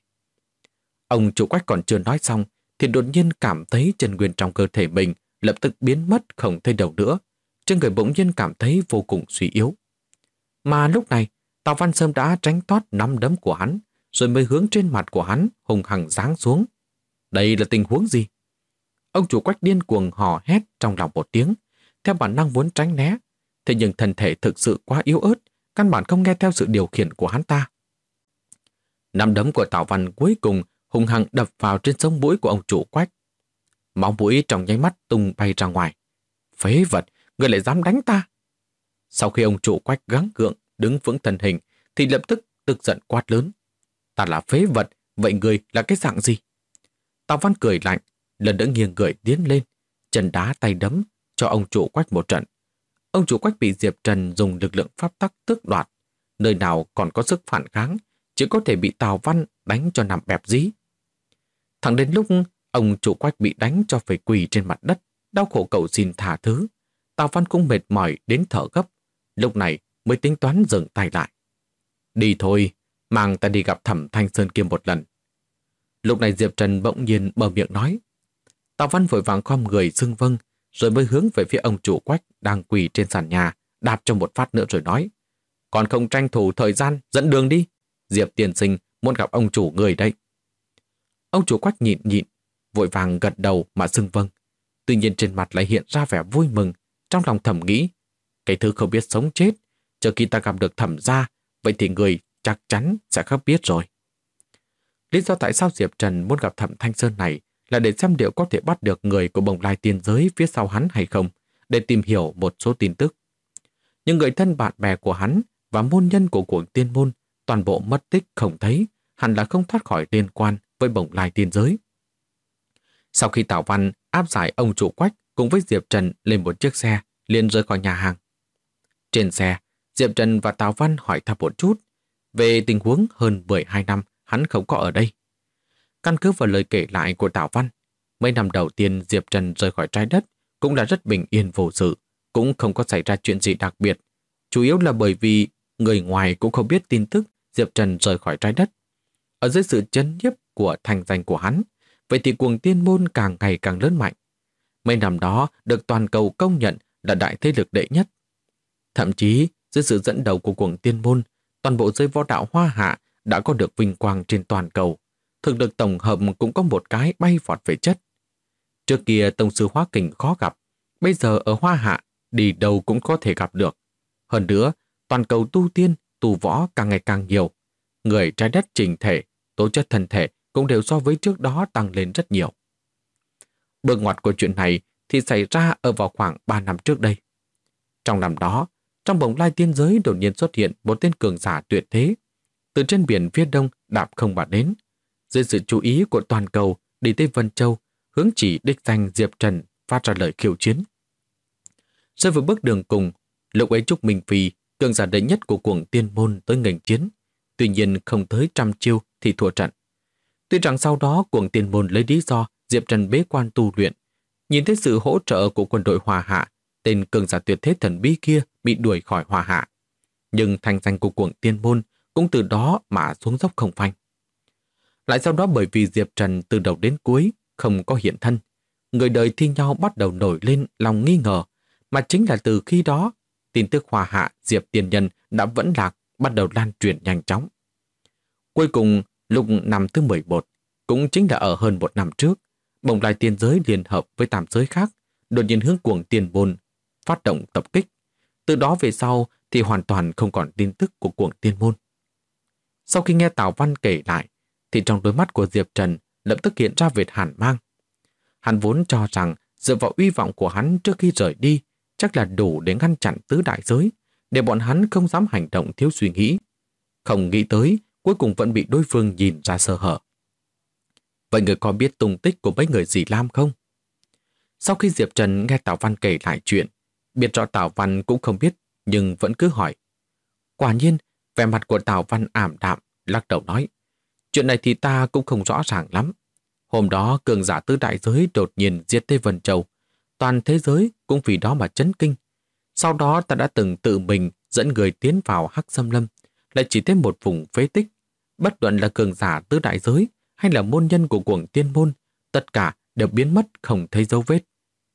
Ông chủ Quách còn chưa nói xong thì đột nhiên cảm thấy chân nguyên trong cơ thể mình lập tức biến mất không thấy đâu nữa. Trên người bỗng nhiên cảm thấy vô cùng suy yếu. Mà lúc này, Tào Văn Sâm đã tránh thoát nắm đấm của hắn, rồi mới hướng trên mặt của hắn hùng hăng giáng xuống. Đây là tình huống gì? Ông chủ Quách điên cuồng hò hét trong lòng một tiếng, theo bản năng muốn tránh né. Thế nhưng thân thể thực sự quá yếu ớt, căn bản không nghe theo sự điều khiển của hắn ta. Nắm đấm của Tào Văn cuối cùng hùng hăng đập vào trên sống mũi của ông chủ Quách. Máu mũi trong nháy mắt tung bay ra ngoài. Phế vật, người lại dám đánh ta? Sau khi ông chủ Quách gắng gượng đứng vững thân hình, thì lập tức tức giận quát lớn. Ta là phế vật, vậy người là cái dạng gì? Tào Văn cười lạnh, lần nữa nghiêng người tiến lên, chân đá tay đấm cho ông chủ Quách một trận. Ông chủ Quách bị Diệp Trần dùng lực lượng pháp tắc tước đoạt, nơi nào còn có sức phản kháng, chỉ có thể bị Tào Văn đánh cho nằm bẹp dí. Thẳng đến lúc ông chủ Quách bị đánh cho phải quỳ trên mặt đất, đau khổ cầu xin tha thứ, Tào Văn cũng mệt mỏi đến thở gấp, lúc này mới tính toán dừng tay lại. Đi thôi, mang ta đi gặp Thẩm Thanh Sơn kia một lần. Lúc này Diệp Trần bỗng nhiên mở miệng nói. Tào Văn vội vàng khom người xưng vâng, rồi mới hướng về phía ông chủ Quách đang quỳ trên sàn nhà, đạp cho một phát nữa rồi nói. Còn không tranh thủ thời gian, dẫn đường đi. Diệp tiên sinh muốn gặp ông chủ người đây. Ông chủ Quách nhịn, vội vàng gật đầu mà xưng vâng. Tuy nhiên trên mặt lại hiện ra vẻ vui mừng, trong lòng thầm nghĩ. Cái thứ không biết sống chết, chờ khi ta gặp được Thẩm gia, vậy thì người chắc chắn sẽ không biết rồi. Lý do tại sao Diệp Trần muốn gặp Thẩm Thanh Sơn này là để xem liệu có thể bắt được người của Bồng Lai Tiên Giới phía sau hắn hay không, để tìm hiểu một số tin tức. Nhưng người thân bạn bè của hắn và môn nhân của Cuồng Tiên Môn toàn bộ mất tích không thấy, hẳn là không thoát khỏi liên quan với Bồng Lai Tiên Giới. Sau khi Tào Văn áp giải ông chủ Quách cùng với Diệp Trần lên một chiếc xe, liền rời khỏi nhà hàng. Trên xe, Diệp Trần và Tào Văn hỏi thăm một chút về tình huống hơn 12 năm hắn không có ở đây. Căn cứ vào lời kể lại của Tào Văn, mấy năm đầu tiên Diệp Trần rời khỏi trái đất cũng là rất bình yên vô sự, cũng không có xảy ra chuyện gì đặc biệt. Chủ yếu là bởi vì người ngoài cũng không biết tin tức Diệp Trần rời khỏi trái đất. Ở dưới sự chấn nhiếp của thành danh của hắn, vậy thì Cuồng Tiên Môn càng ngày càng lớn mạnh. Mấy năm đó được toàn cầu công nhận là đại thế lực đệ nhất. Thậm chí, dưới sự dẫn đầu của Cuồng Tiên Môn, toàn bộ giới võ đạo Hoa Hạ đã có được vinh quang trên toàn cầu. Thực lực tổng hợp cũng có một cái bay vọt về chất. Trước kia tông sư Hóa Kình khó gặp, bây giờ ở Hoa Hạ đi đâu cũng có thể gặp được. Hơn nữa, toàn cầu tu tiên, tu võ càng ngày càng nhiều. Người trái đất chỉnh thể, tố chất thân thể cũng đều so với trước đó tăng lên rất nhiều. Bước ngoặt của chuyện này thì xảy ra ở vào khoảng 3 năm trước đây. Trong năm đó, trong bồng lai tiên giới đột nhiên xuất hiện một tên cường giả tuyệt thế. Từ trên biển phía đông đạp không mà đến. Dưới sự chú ý của toàn cầu, đi tới Vân Châu, hướng chỉ đích danh Diệp Trần phát ra lời khiêu chiến. Rơi vào bước đường cùng, lúc ấy Trúc Minh Phi, cường giả đệ nhất của Cuồng Tiên Môn tới nghênh chiến. Tuy nhiên không tới trăm chiêu thì thua trận. Tuy rằng sau đó Cuồng Tiên Môn lấy lý do Diệp Trần bế quan tu luyện, nhìn thấy sự hỗ trợ của quân đội Hoa Hạ, tên cường giả tuyệt thế thần bí kia bị đuổi khỏi Hoa Hạ. Nhưng thành danh của Cuồng Tiên Môn cũng từ đó mà xuống dốc không phanh. Lại sau đó bởi vì Diệp Trần từ đầu đến cuối không có hiện thân, người đời thi nhau bắt đầu nổi lên lòng nghi ngờ, mà chính là từ khi đó, tin tức Hoa Hạ Diệp Tiên Nhân đã vẫn lạc bắt đầu lan truyền nhanh chóng. Cuối cùng, lúc năm thứ 11, cũng chính là ở hơn 1 năm trước, bồng lai tiên giới liên hợp với tam giới khác, đột nhiên hướng Cuồng Tiên Môn phát động tập kích. Từ đó về sau thì hoàn toàn không còn tin tức của Cuồng Tiên Môn. Sau khi nghe Tào Văn kể lại, thì trong đôi mắt của Diệp Trần lập tức hiện ra vệt hàn mang. Hắn vốn cho rằng dựa vào uy vọng của hắn trước khi rời đi chắc là đủ để ngăn chặn tứ đại giới, để bọn hắn không dám hành động thiếu suy nghĩ. Không nghĩ tới, cuối cùng vẫn bị đối phương nhìn ra sơ hở. Vậy người có biết tung tích của mấy người Dì Lam không? Sau khi Diệp Trần nghe Tào Văn kể lại chuyện, biết rõ Tào Văn cũng không biết, nhưng vẫn cứ hỏi. Quả nhiên, vẻ mặt của Tào Văn ảm đạm, lắc đầu nói, chuyện này thì ta cũng không rõ ràng lắm. Hôm đó cường giả tứ đại giới đột nhiên giết tới Vân Châu, toàn thế giới cũng vì đó mà chấn kinh. Sau đó ta đã từng tự mình dẫn người tiến vào Hắc Xâm Lâm, lại chỉ thêm một vùng phế tích. Bất luận là cường giả tứ đại giới hay là môn nhân của Cuồng Tiên Môn, tất cả đều biến mất không thấy dấu vết.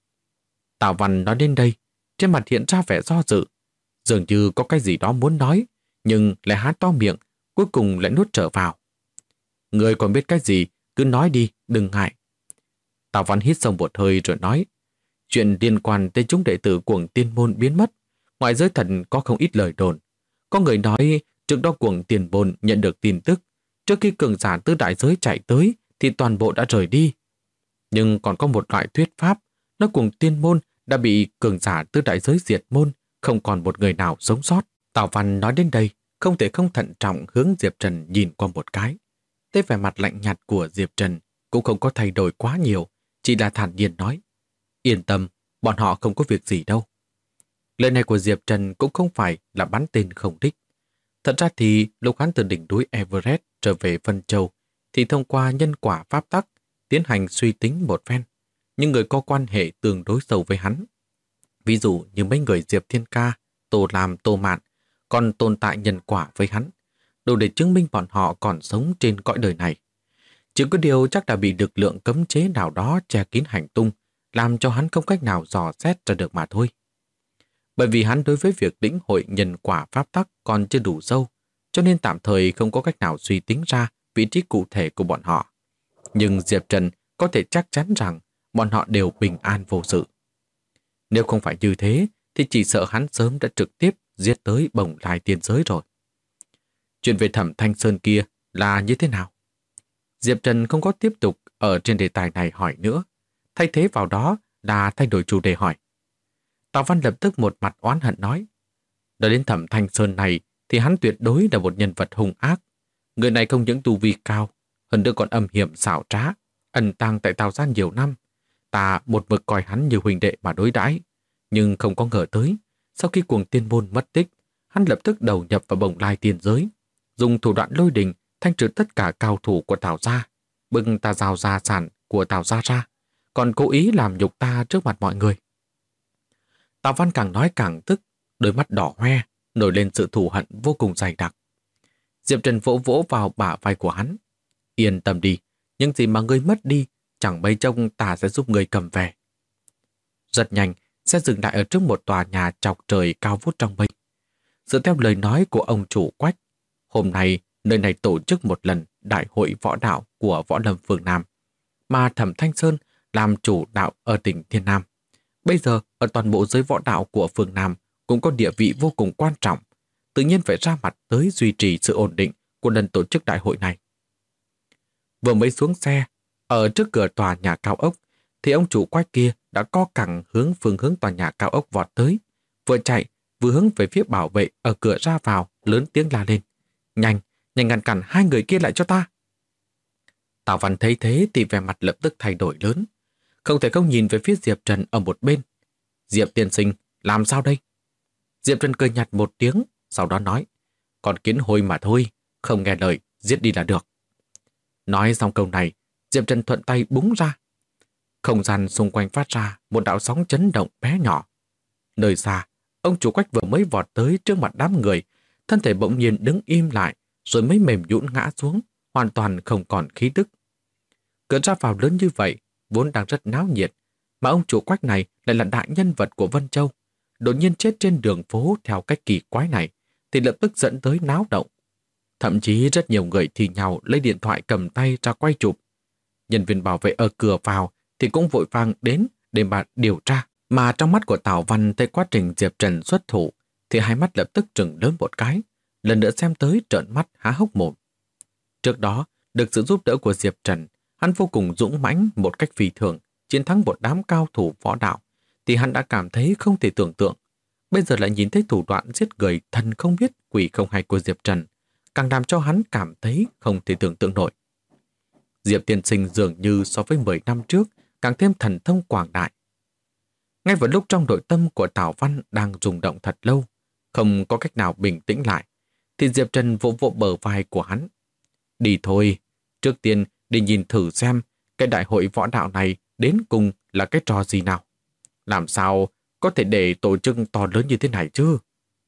Tào Văn nói đến đây, trên mặt hiện ra vẻ do dự, dường như có cái gì đó muốn nói, nhưng lại há to miệng, cuối cùng lại nuốt trở vào. Người còn biết cái gì, cứ nói đi, đừng ngại. Tào Văn hít sâu một hơi rồi nói, chuyện liên quan tới chúng đệ tử Cuồng Tiên Môn biến mất, ngoài giới thần có không ít lời đồn. Có người nói trước đó Cuồng Tiên Môn nhận được tin tức, trước khi cường giả tứ đại giới chạy tới thì toàn bộ đã rời đi. Nhưng còn có một loại thuyết pháp, nói Cuồng Tiên Môn đã bị cường giả tứ đại giới diệt môn, không còn một người nào sống sót. Tào Văn nói đến đây, không thể không thận trọng hướng Diệp Trần nhìn qua một cái. Thế vẻ mặt lạnh nhạt của Diệp Trần cũng không có thay đổi quá nhiều, chỉ là thản nhiên nói, yên tâm, bọn họ không có việc gì đâu. Lời này của Diệp Trần cũng không phải là bắn tên không đích. Thật ra thì lúc hắn từ đỉnh núi Everest trở về Vân Châu thì thông qua nhân quả pháp tắc tiến hành suy tính một phen, những người có quan hệ tương đối sâu với hắn. Ví dụ như mấy người Diệp Thiên Ca, Tô Lam, Tô Mạn còn tồn tại nhân quả với hắn, đủ để chứng minh bọn họ còn sống trên cõi đời này. Chỉ có điều chắc là bị lực lượng cấm chế nào đó che kín hành tung, làm cho hắn không cách nào dò xét ra được mà thôi. Bởi vì hắn đối với việc lĩnh hội nhân quả pháp tắc còn chưa đủ sâu, cho nên tạm thời không có cách nào suy tính ra vị trí cụ thể của bọn họ. Nhưng Diệp Trần có thể chắc chắn rằng bọn họ đều bình an vô sự. Nếu không phải như thế, thì chỉ sợ hắn sớm đã trực tiếp giết tới bồng lai tiên giới rồi. Chuyện về Thẩm Thanh Sơn kia là như thế nào? Diệp Trần không có tiếp tục ở trên đề tài này hỏi nữa, thay thế vào đó là thay đổi chủ đề hỏi. Tào Văn lập tức một mặt oán hận nói, đã đến Thẩm Thanh Sơn này thì hắn tuyệt đối là một nhân vật hung ác. Người này không những tu vi cao, hơn nữa còn âm hiểm xảo trá, ẩn tàng tại Tào gia nhiều năm. Ta một mực coi hắn như huynh đệ mà đối đãi, nhưng không có ngờ tới, sau khi cuồng tiên môn mất tích, hắn lập tức đầu nhập vào bồng lai tiên giới, dùng thủ đoạn lôi đình thanh trừ tất cả cao thủ của Tào gia, bưng ta giao gia sản của Tào gia ra, còn cố ý làm nhục ta trước mặt mọi người. Tào Văn càng nói càng tức, đôi mắt đỏ hoe, nổi lên sự thù hận vô cùng dày đặc. Diệp Trần vỗ vỗ vào bả vai của hắn. Yên tâm đi, những gì mà ngươi mất đi, chẳng mấy chốc ta sẽ giúp ngươi cầm về. Rất nhanh, sẽ dừng lại ở trước một tòa nhà chọc trời cao vút trong mây. Dựa theo lời nói của ông chủ Quách, hôm nay nơi này tổ chức một lần đại hội võ đạo của Võ Lâm Phương Nam, mà Thẩm Thanh Sơn làm chủ đạo ở tỉnh Thiên Nam. Bây giờ, ở toàn bộ giới võ đạo của Phương Nam cũng có địa vị vô cùng quan trọng, tự nhiên phải ra mặt tới duy trì sự ổn định của lần tổ chức đại hội này. Vừa mới xuống xe, ở trước cửa tòa nhà cao ốc, thì ông chủ Quách kia đã co cẳng phương hướng tòa nhà cao ốc vọt tới, vừa chạy vừa hướng về phía bảo vệ ở cửa ra vào, lớn tiếng la lên: nhanh, nhanh ngăn cản hai người kia lại cho ta. Tào Văn thấy thế thì vẻ mặt lập tức thay đổi lớn, không thể không nhìn về phía Diệp Trần ở một bên. Diệp tiên sinh, làm sao đây? Diệp Trần cười nhạt một tiếng, sau đó nói: còn kiến hôi mà thôi, không nghe lời, giết đi là được. Nói xong câu này, Diệp Trần thuận tay búng ra. Không gian xung quanh phát ra một đạo sóng chấn động bé nhỏ. Nơi xa, ông chủ Quách vừa mới vọt tới trước mặt đám người, thân thể bỗng nhiên đứng im lại, rồi mới mềm nhũn ngã xuống, hoàn toàn không còn khí tức. Cửa ra vào lớn như vậy, vốn đang rất náo nhiệt, mà ông chủ Quách này lại là đại nhân vật của Vân Châu, đột nhiên chết trên đường phố theo cách kỳ quái này, thì lập tức dẫn tới náo động. Thậm chí rất nhiều người thì nhau lấy điện thoại cầm tay ra quay chụp. Nhân viên bảo vệ ở cửa vào thì cũng vội vàng đến để mà điều tra. Mà trong mắt của Tào Văn thấy quá trình Diệp Trần xuất thủ thì hai mắt lập tức trừng lớn một cái, lần nữa xem tới trợn mắt há hốc mồm. Trước đó, được sự giúp đỡ của Diệp Trần, hắn vô cùng dũng mãnh một cách phi thường, chiến thắng một đám cao thủ võ đạo, thì hắn đã cảm thấy không thể tưởng tượng. Bây giờ lại nhìn thấy thủ đoạn giết người thần không biết quỷ không hay của Diệp Trần, càng làm cho hắn cảm thấy không thể tưởng tượng nổi. Diệp tiên sinh dường như so với 10 năm trước càng thêm thần thông quảng đại. Ngay vào lúc trong nội tâm của Tào Văn đang rung động thật lâu, không có cách nào bình tĩnh lại, thì Diệp Trần vỗ vỗ bờ vai của hắn. Đi thôi, trước tiên đi nhìn thử xem cái đại hội võ đạo này đến cùng là cái trò gì nào. Làm sao có thể để tổ chức to lớn như thế này chứ?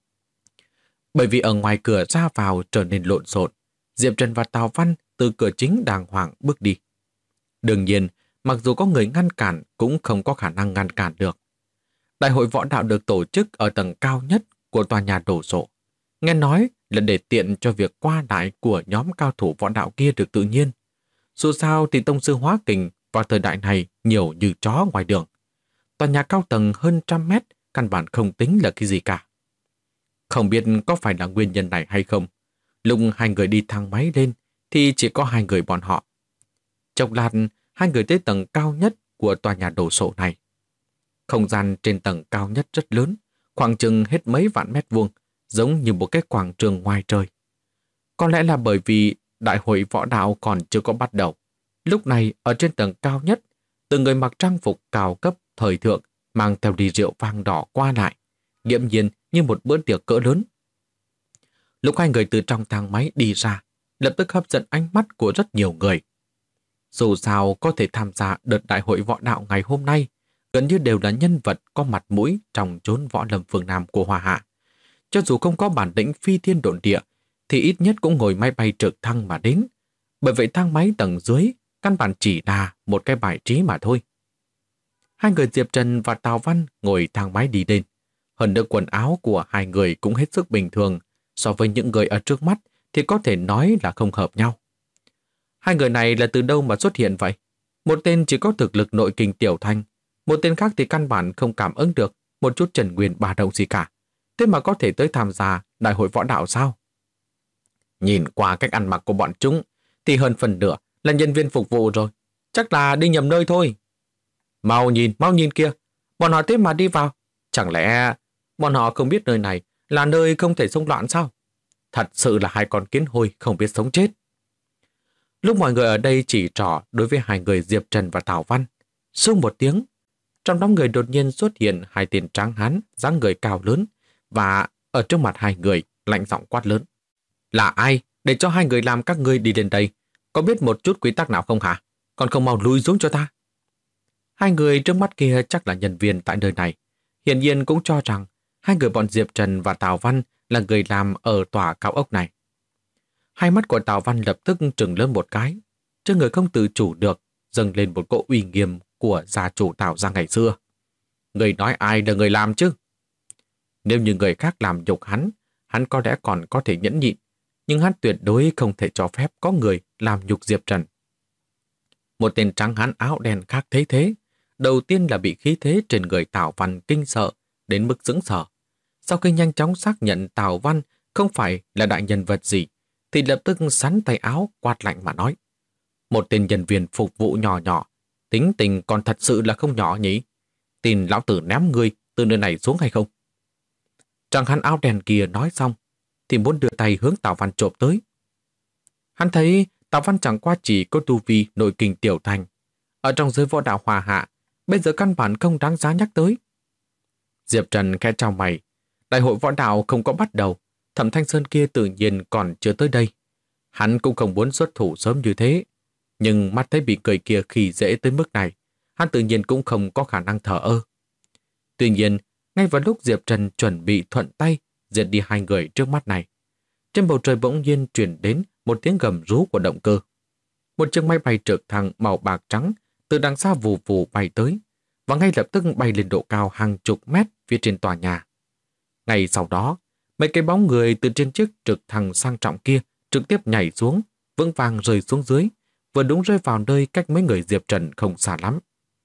Bởi vì ở ngoài cửa ra vào trở nên lộn xộn, Diệp Trần và Tào Văn từ cửa chính đàng hoàng bước đi. Đương nhiên, mặc dù có người ngăn cản cũng không có khả năng ngăn cản được. Đại hội võ đạo được tổ chức ở tầng cao nhất của tòa nhà đổ sộ. Nghe nói là để tiện cho việc qua lại của nhóm cao thủ võ đạo kia được tự nhiên. Dù sao thì tông sư hóa kình vào thời đại này nhiều như chó ngoài đường. Tòa nhà cao tầng hơn 100 mét, căn bản không tính là cái gì cả. Không biết có phải là nguyên nhân này hay không, lúc hai người đi thang máy lên thì chỉ có hai người bọn họ. Chốc lát, hai người tới tầng cao nhất của tòa nhà đổ sộ này. Không gian trên tầng cao nhất rất lớn, khoảng chừng hết mấy vạn mét vuông, giống như một cái quảng trường ngoài trời. Có lẽ là bởi vì đại hội võ đạo còn chưa có bắt đầu. Lúc này, ở trên tầng cao nhất, từng người mặc trang phục cao cấp thời thượng mang theo ly rượu vang đỏ qua lại, nghiễm nhiên như một bữa tiệc cỡ lớn. Lúc hai người từ trong thang máy đi ra, lập tức hấp dẫn ánh mắt của rất nhiều người. Dù sao có thể tham gia đợt đại hội võ đạo ngày hôm nay, gần như đều là nhân vật có mặt mũi trong chốn võ lâm phương Nam của Hoa Hạ. Cho dù không có bản lĩnh phi thiên độn địa, thì ít nhất cũng ngồi máy bay trực thăng mà đến. Bởi vậy thang máy tầng dưới căn bản chỉ là một cái bài trí mà thôi. Hai người Diệp Trần và Tào Văn ngồi thang máy đi lên. Hơn nữa quần áo của hai người cũng hết sức bình thường, so với những người ở trước mắt thì có thể nói là không hợp nhau. Hai người này là từ đâu mà xuất hiện vậy? Một tên chỉ có thực lực nội kình tiểu thành, một tên khác thì căn bản không cảm ứng được một chút trần nguyên bà động gì cả. Thế mà có thể tới tham gia đại hội võ đạo sao? Nhìn qua cách ăn mặc của bọn chúng thì hơn phần nửa là nhân viên phục vụ rồi. Chắc là đi nhầm nơi thôi. Mau nhìn kia. Bọn họ thế mà đi vào. Chẳng lẽ bọn họ không biết nơi này là nơi không thể xông loạn sao? Thật sự là hai con kiến hôi không biết sống chết. Lúc mọi người ở đây chỉ trỏ đối với hai người Diệp Trần và Tào Văn, Xung một tiếng, trong đám người đột nhiên xuất hiện hai tên tráng hán dáng người cao lớn và ở trước mặt hai người lạnh giọng quát lớn. Là ai để cho hai người làm các ngươi đi đến đây? Có biết một chút quy tắc nào không hả? Còn không mau lùi xuống cho ta. Hai người trước mắt kia chắc là nhân viên tại nơi này. Hiển nhiên cũng cho rằng hai người bọn Diệp Trần và Tào Văn là người làm ở tòa cao ốc này. Hai mắt của Tào Văn lập tức trừng lớn một cái. Trên người không tự chủ được, dâng lên một cỗ uy nghiêm của gia chủ Tào gia ngày xưa. Người nói ai là người làm chứ? Nếu như người khác làm nhục hắn có lẽ còn có thể nhẫn nhịn, nhưng hắn tuyệt đối không thể cho phép có người làm nhục Diệp Trần. Một tên trắng hán áo đen khác thấy thế, đầu tiên là bị khí thế trên người Tào Văn kinh sợ đến mức sững sờ. Sau khi nhanh chóng xác nhận Tào Văn không phải là đại nhân vật gì, thì lập tức sắn tay áo quát lạnh mà nói. Một tên nhân viên phục vụ nhỏ nhỏ, tính tình còn thật sự là không nhỏ nhỉ? Tin lão tử ném ngươi từ nơi này xuống hay không? Tráng hán áo đen kia nói xong, thì muốn đưa tay hướng Tào Văn chộp tới. Hắn thấy Tào Văn chẳng qua chỉ có tu vi nội kình tiểu thành. Ở trong giới võ đạo hòa hạ, bây giờ căn bản không đáng giá nhắc tới. Diệp Trần khẽ chau mày. Đại hội võ đạo không có bắt đầu, Thẩm Thanh Sơn kia tự nhiên còn chưa tới đây. Hắn cũng không muốn xuất thủ sớm như thế. Nhưng mắt thấy bị người kia khi dễ tới mức này, hắn tự nhiên cũng không có khả năng thở ơ. Tuy nhiên, ngay vào lúc Diệp Trần chuẩn bị thuận tay diệt đi hai người trước mắt này, trên bầu trời bỗng nhiên truyền đến một tiếng gầm rú của động cơ. Một chiếc máy bay trực thăng màu bạc trắng từ đằng xa vù vù bay tới và ngay lập tức bay lên độ cao hàng chục mét phía trên tòa nhà. Ngay sau đó, mấy cái bóng người từ trên chiếc trực thăng sang trọng kia trực tiếp nhảy xuống, vững vàng rơi xuống dưới, vừa đúng rơi vào nơi cách mấy người Diệp Trần không xa lắm.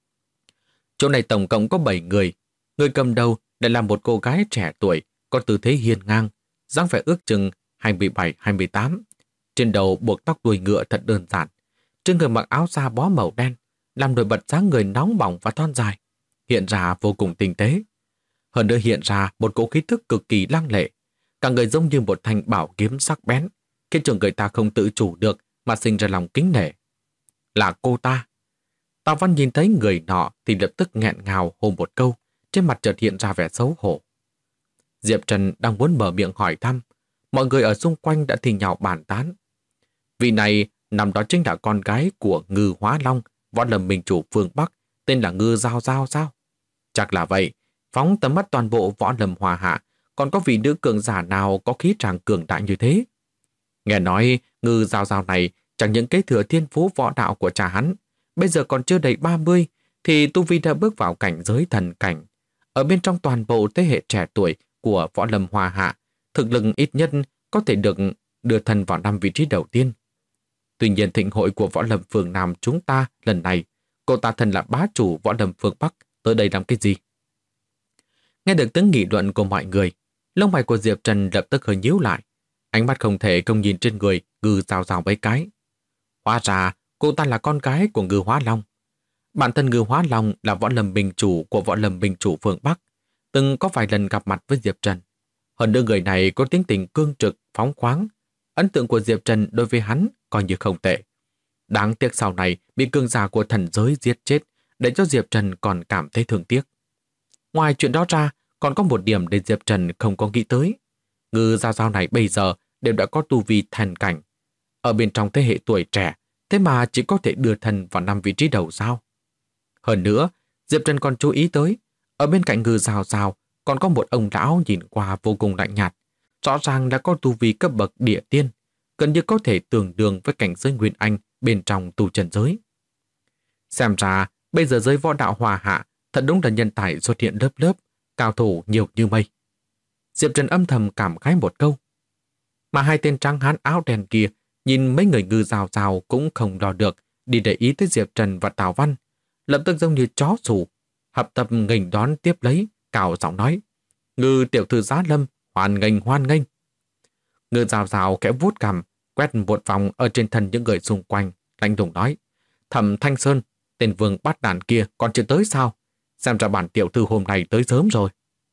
Chỗ này tổng cộng có 7 người. Người cầm đầu lại là một cô gái trẻ tuổi, có tư thế hiên ngang, dáng vẻ ước chừng 27-28. Trên đầu buộc tóc đuôi ngựa thật đơn giản. Trên người mặc áo da bó màu đen, làm nổi bật dáng người nóng bỏng và thon dài, hiện ra vô cùng tinh tế. Hơn nữa hiện ra một cỗ khí thức cực kỳ lăng lệ. Cả người giống như một thanh bảo kiếm sắc bén, khiến cho người ta không tự chủ được mà sinh ra lòng kính nể. Là cô ta. Tào Văn nhìn thấy người nọ thì lập tức nghẹn ngào hô một câu, trên mặt chợt hiện ra vẻ xấu hổ. Diệp Trần đang muốn mở miệng hỏi thăm, mọi người ở xung quanh đã thì nhào bàn tán. Vị này nằm đó chính là con gái của Ngư Hóa Long, võ lâm minh chủ phương Bắc, tên là Ngư Giao Giao sao? Chắc là vậy, phóng tầm mắt toàn bộ võ lâm hòa hạ, còn có vị nữ cường giả nào có khí tràng cường đại như thế? Nghe nói Ngư Giao Giao này chẳng những kế thừa thiên phú võ đạo của cha hắn, bây giờ còn chưa đầy 30 thì tu vi đã bước vào cảnh giới thần cảnh. Ở bên trong toàn bộ thế hệ trẻ tuổi của võ lâm hòa hạ, thực lực ít nhất có thể được đưa thân vào 5 vị trí đầu tiên. Tuy nhiên thịnh hội của võ lâm phương Nam chúng ta lần này, cô ta thân là bá chủ võ lâm phương Bắc, tới đây làm cái gì? Nghe được tiếng nghị luận của mọi người, lông mày của Diệp Trần lập tức hơi nhíu lại. Ánh mắt không thể không nhìn trên người Ngư Giao Giao mấy cái. Hóa ra cô ta là con gái của Ngư Hóa Long. Bản thân Ngư Hóa Long là võ lâm minh chủ của võ lâm minh chủ phương Bắc, từng có vài lần gặp mặt với Diệp Trần. Hơn nữa người này có tính tình cương trực, phóng khoáng. Ấn tượng của Diệp Trần đối với hắn coi như không tệ. Đáng tiếc sau này bị cường giả của thần giới giết chết, để cho Diệp Trần còn cảm thấy thương tiếc. Ngoài chuyện đó ra, còn có một điểm để Diệp Trần không có nghĩ tới. Ngư Giao Giao này bây giờ đều đã có tu vi thần cảnh. Ở bên trong thế hệ tuổi trẻ, thế mà chỉ có thể đưa thân vào 5 vị trí đầu sao? Hơn nữa, Diệp Trần còn chú ý tới, ở bên cạnh Ngư Giao Giao còn có một ông lão nhìn qua vô cùng lạnh nhạt, rõ ràng đã có tu vi cấp bậc địa tiên, gần như có thể tương đương với cảnh giới Nguyên Anh bên trong tu chân giới. Xem ra, bây giờ giới võ đạo hòa hạ thật đúng là nhân tài xuất hiện lớp lớp, cao thủ nhiều như mây. Diệp Trần âm thầm cảm khái một câu. Mà hai tên trắng hán áo đen kia nhìn mấy người Ngư Giao Giao cũng không lo được đi để ý tới Diệp Trần và Tào Văn, lập tức giống như chó sủ, hợp tập nghênh đón tiếp lấy, cào giọng nói: Ngư tiểu thư Giá Lâm, hoan nghênh hoan nghênh. Ngư Giao Giao khẽ vuốt cằm, quét một vòng ở trên thân những người xung quanh, lạnh lùng nói: Thẩm Thanh Sơn, tên vương bát đàn kia còn chưa tới sao? Xem ra bản tiểu thư hôm nay tới sớm rồi.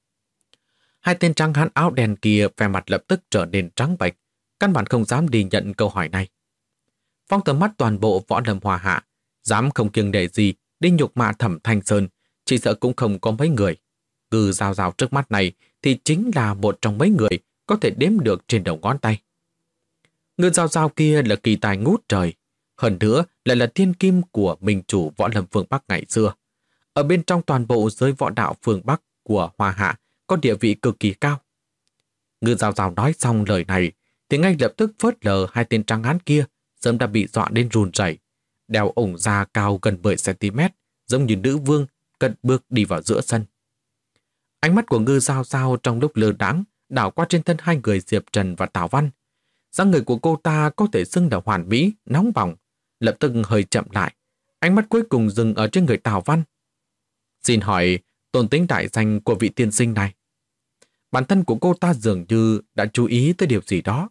Hai tên trắng hán áo đen kia vẻ mặt lập tức trở nên trắng bệch, căn bản không dám đi nhận câu hỏi này. Phóng tầm mắt toàn bộ võ lâm hòa hạ, dám không kiêng nể gì đi nhục mạ Thẩm Thanh Sơn, chỉ sợ cũng không có mấy người. Ngư Giao Giao trước mắt này thì chính là một trong mấy người có thể đếm được trên đầu ngón tay. Ngư Giao Giao kia là kỳ tài ngút trời, hơn nữa lại là thiên kim của minh chủ võ lâm phương Bắc ngày xưa. Ở bên trong toàn bộ giới võ đạo phương Bắc của Hoa Hạ có địa vị cực kỳ cao. Ngư Giao Giao nói xong lời này thì ngay lập tức phớt lờ hai tên trắng hán kia sớm đã bị dọa đến run rẩy, đeo ủng da cao gần 10 cm, giống như nữ vương cất bước đi vào giữa sân. Ánh mắt của Ngư Giao Giao trong lúc lơ đãng đảo qua trên thân hai người Diệp Trần và Tào Văn. Dáng người của cô ta có thể xưng là hoàn mỹ, nóng bỏng, lập tức hơi chậm lại. Ánh mắt cuối cùng dừng ở trên người Tào Văn. Xin hỏi tôn tính đại danh của vị tiên sinh này. Bản thân của cô ta dường như đã chú ý tới điều gì đó.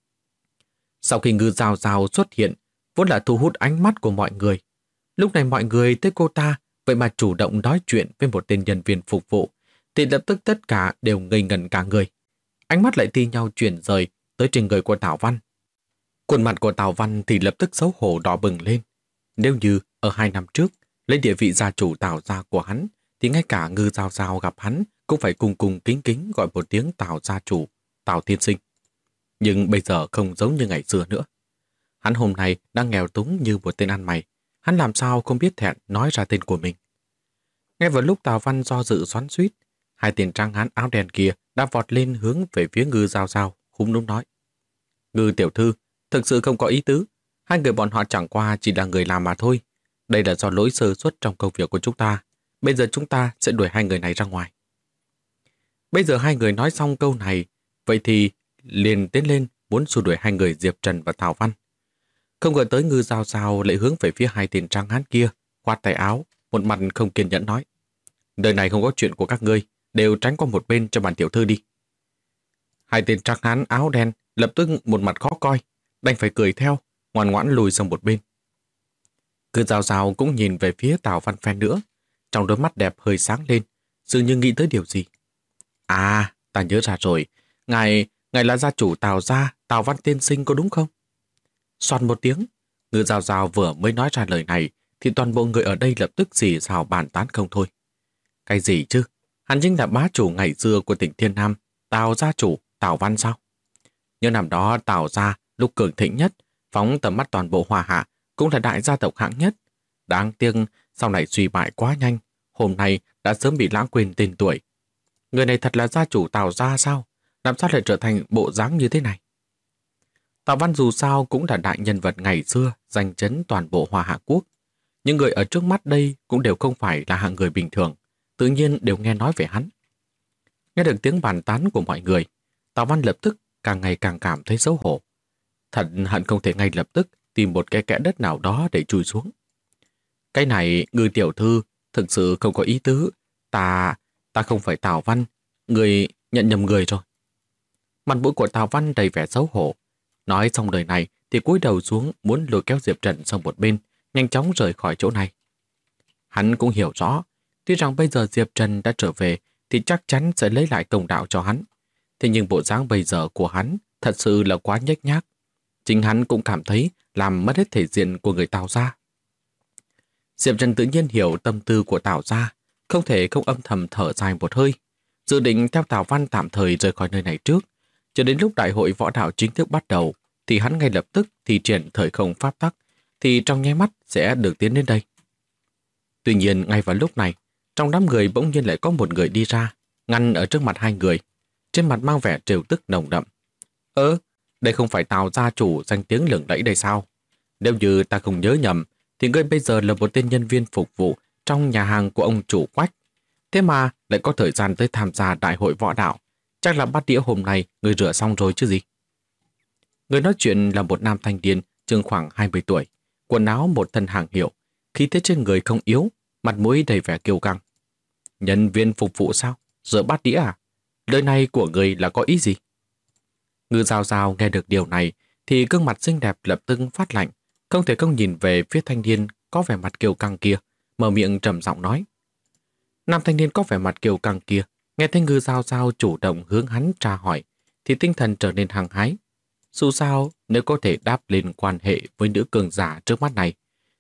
Sau khi Ngư Giao Giao xuất hiện, vốn là thu hút ánh mắt của mọi người. Lúc này mọi người thấy cô ta vậy mà chủ động nói chuyện với một tên nhân viên phục vụ, thì lập tức tất cả đều ngây ngẩn cả người. Ánh mắt lại thi nhau chuyển rời tới trên người của Tào Văn. Khuôn mặt của Tào Văn thì lập tức xấu hổ đỏ bừng lên. Nếu như ở 2 năm trước, lấy địa vị gia chủ Tào gia của hắn, thì ngay cả Ngư Giao Giao gặp hắn cũng phải cùng cùng kính kính gọi một tiếng Tào gia chủ, Tào tiên sinh. Nhưng bây giờ không giống như ngày xưa nữa. Hắn hôm nay đang nghèo túng như một tên ăn mày. Hắn làm sao không biết thẹn nói ra tên của mình. Ngay vào lúc Tào Văn do dự xoắn xuýt, hai tên trắng hán áo đen kia đã vọt lên hướng về phía Ngư Giao Giao, húng đúng nói: Ngư tiểu thư, thực sự không có ý tứ. Hai người bọn họ chẳng qua chỉ là người làm mà thôi. Đây là do lỗi sơ suất trong công việc của chúng ta. Bây giờ chúng ta sẽ đuổi hai người này ra ngoài. Bây giờ hai người nói xong câu này, vậy thì liền tiến lên muốn xua đuổi hai người Diệp Trần và Tào Văn. Không ngờ tới Ngư Giao Giao lại hướng về phía hai tên trắng hán kia, khoát tay áo, một mặt không kiên nhẫn nói: Đời này không có chuyện của các ngươi, đều tránh qua một bên cho bản tiểu thư đi. Hai tên trắng hán áo đen lập tức một mặt khó coi, đành phải cười theo, ngoan ngoãn lùi sang một bên. Ngư Giao Giao cũng nhìn về phía Tào Văn phen nữa, trong đôi mắt đẹp hơi sáng lên, dường như nghĩ tới điều gì. À, ta nhớ ra rồi, ngài là gia chủ Tào gia, Tào Văn tiên sinh có đúng không? Xoăn một tiếng, Ngư Giao Giao vừa mới nói ra lời này thì toàn bộ người ở đây lập tức xì xào bàn tán không thôi. Cái gì chứ? Hắn chính là bá chủ ngày xưa của tỉnh Thiên Nam, Tào gia chủ, Tào Văn sao? Nhưng năm đó Tào gia lúc cường thịnh nhất, phóng tầm mắt toàn bộ Hoa Hạ, cũng là đại gia tộc hạng nhất. Đáng tiếc sau này suy bại quá nhanh, hôm nay đã sớm bị lãng quên tên tuổi. Người này thật là gia chủ Tào gia sao? Làm sao lại trở thành bộ dáng như thế này? Tào Văn dù sao cũng là đại nhân vật ngày xưa, danh chấn toàn bộ Hoa Hạ quốc. Những người ở trước mắt đây cũng đều không phải là hạng người bình thường, tự nhiên đều nghe nói về hắn. Nghe được tiếng bàn tán của mọi người, Tào Văn lập tức càng ngày càng cảm thấy xấu hổ. Thật hận không thể ngay lập tức tìm một cái kẽ đất nào đó để chui xuống. Cái này, Ngư tiểu thư, thực sự không có ý tứ. Ta không phải Tào Văn, người nhận nhầm người rồi. Mặt mũi của Tào Văn đầy vẻ xấu hổ. Nói xong lời này thì cúi đầu xuống muốn lôi kéo Diệp Trần sang một bên, nhanh chóng rời khỏi chỗ này. Hắn cũng hiểu rõ, tuy rằng bây giờ Diệp Trần đã trở về thì chắc chắn sẽ lấy lại công đạo cho hắn. Thế nhưng bộ dáng bây giờ của hắn thật sự là quá nhếch nhác. Chính hắn cũng cảm thấy làm mất hết thể diện của người Tào gia. Diệp Trần tự nhiên hiểu tâm tư của Tào gia, không thể không âm thầm thở dài một hơi, dự định theo Tào Văn tạm thời rời khỏi nơi này trước, cho đến lúc đại hội võ đạo chính thức bắt đầu thì hắn ngay lập tức thi triển thời không pháp tắc, thì trong nháy mắt sẽ được tiến đến đây. Tuy nhiên ngay vào lúc này, trong đám người bỗng nhiên lại có một người đi ra, ngăn ở trước mặt hai người, trên mặt mang vẻ trêu tức nồng đậm. Đây không phải Tào gia chủ danh tiếng lừng lẫy đây sao? Nếu như ta không nhớ nhầm, thì ngươi bây giờ là một tên nhân viên phục vụ trong nhà hàng của ông chủ Quách. Thế mà lại có thời gian tới tham gia đại hội võ đạo. Chắc là bát đĩa hôm nay ngươi rửa xong rồi chứ gì? Người nói chuyện là một nam thanh niên chừng khoảng 20 tuổi, quần áo một thân hàng hiệu, khí thế trên người không yếu, mặt mũi đầy vẻ kiêu căng. Nhân viên phục vụ sao? Rửa bát đĩa à? Lời này của người là có ý gì? Ngư Giao Giao nghe được điều này thì gương mặt xinh đẹp lập tức phát lạnh, không thể không nhìn về phía thanh niên có vẻ mặt kiêu căng kia, mở miệng trầm giọng nói. Nam thanh niên có vẻ mặt kiêu căng kia nghe thấy Ngư Giao Giao chủ động hướng hắn tra hỏi thì tinh thần trở nên hăng hái. Dù sao, nếu có thể đáp lên quan hệ với nữ cường giả trước mắt này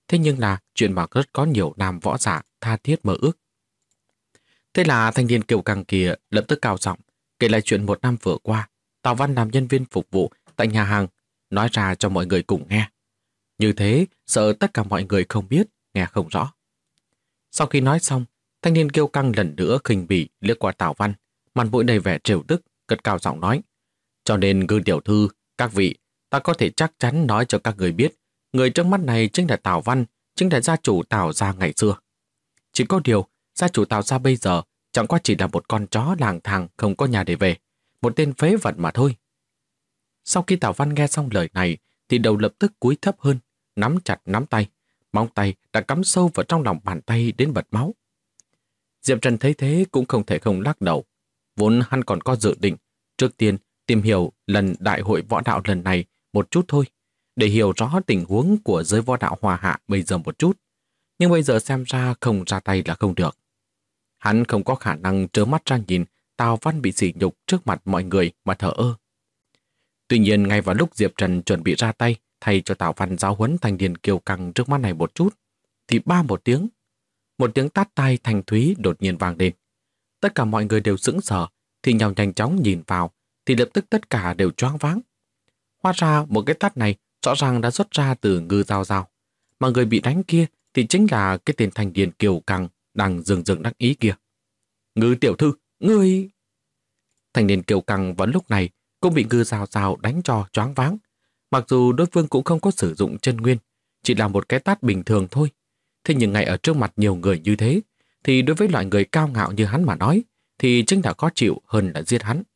thế nhưng là chuyện mà rất có nhiều nam võ giả tha thiết mơ ước. Thế là thanh niên kiêu căng kia lập tức cao giọng kể lại chuyện một năm vừa qua, Tào Văn làm nhân viên phục vụ tại nhà hàng, nói ra cho mọi người cùng nghe. Như thế, sợ tất cả mọi người không biết, nghe không rõ. Sau khi nói xong, thanh niên kiêu căng lần nữa khinh bỉ liếc qua Tào Văn, mặt mũi đầy vẻ trêu tức, cất cao giọng nói: cho nên Ngư tiểu thư, các vị, ta có thể chắc chắn nói cho các người biết, người trước mắt này chính là Tào Văn, chính là gia chủ Tào gia ngày xưa. Chỉ có điều, gia chủ Tào gia bây giờ chẳng qua chỉ là một con chó lang thang không có nhà để về, một tên phế vật mà thôi. Sau khi Tào Văn nghe xong lời này, thì đầu lập tức cúi thấp hơn, nắm chặt nắm tay, móng tay đã cắm sâu vào trong lòng bàn tay đến bật máu. Diệp Trần thấy thế cũng không thể không lắc đầu. Vốn hắn còn có dự định, trước tiên tìm hiểu lần đại hội võ đạo lần này một chút thôi, để hiểu rõ tình huống của giới võ đạo Hoa Hạ bây giờ một chút. Nhưng bây giờ xem ra không ra tay là không được. Hắn không có khả năng trơ mắt ra nhìn Tào Văn bị sỉ nhục trước mặt mọi người mà thờ ơ. Tuy nhiên, ngay vào lúc Diệp Trần chuẩn bị ra tay thay cho Tào Văn giáo huấn thanh niên kiêu căng trước mắt này một chút, thì một tiếng tát tai thanh thúy đột nhiên vang lên. Tất cả mọi người đều sững sờ, thì nhau nhanh chóng nhìn vào, thì lập tức tất cả đều choáng váng. Hóa ra một cái tát này rõ ràng đã xuất ra từ Ngư Giao Giao, mà người bị đánh kia thì chính là cái tên thanh niên kiêu căng đang dừng đắc ý kia. Ngư tiểu thư, ngươi... Thanh niên kiêu căng vào lúc này cũng bị Ngư Giao Giao đánh cho choáng váng. Mặc dù đối phương cũng không có sử dụng chân nguyên, chỉ là một cái tát bình thường thôi. Thế nhưng ngay ở trước mặt nhiều người như thế, thì đối với loại người cao ngạo như hắn mà nói, thì chính là khó chịu hơn là giết hắn.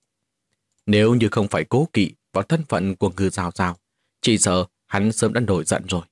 Nếu như không phải cố kỵ vào thân phận của Ngư Giao Giao, chỉ sợ hắn sớm đã nổi giận rồi.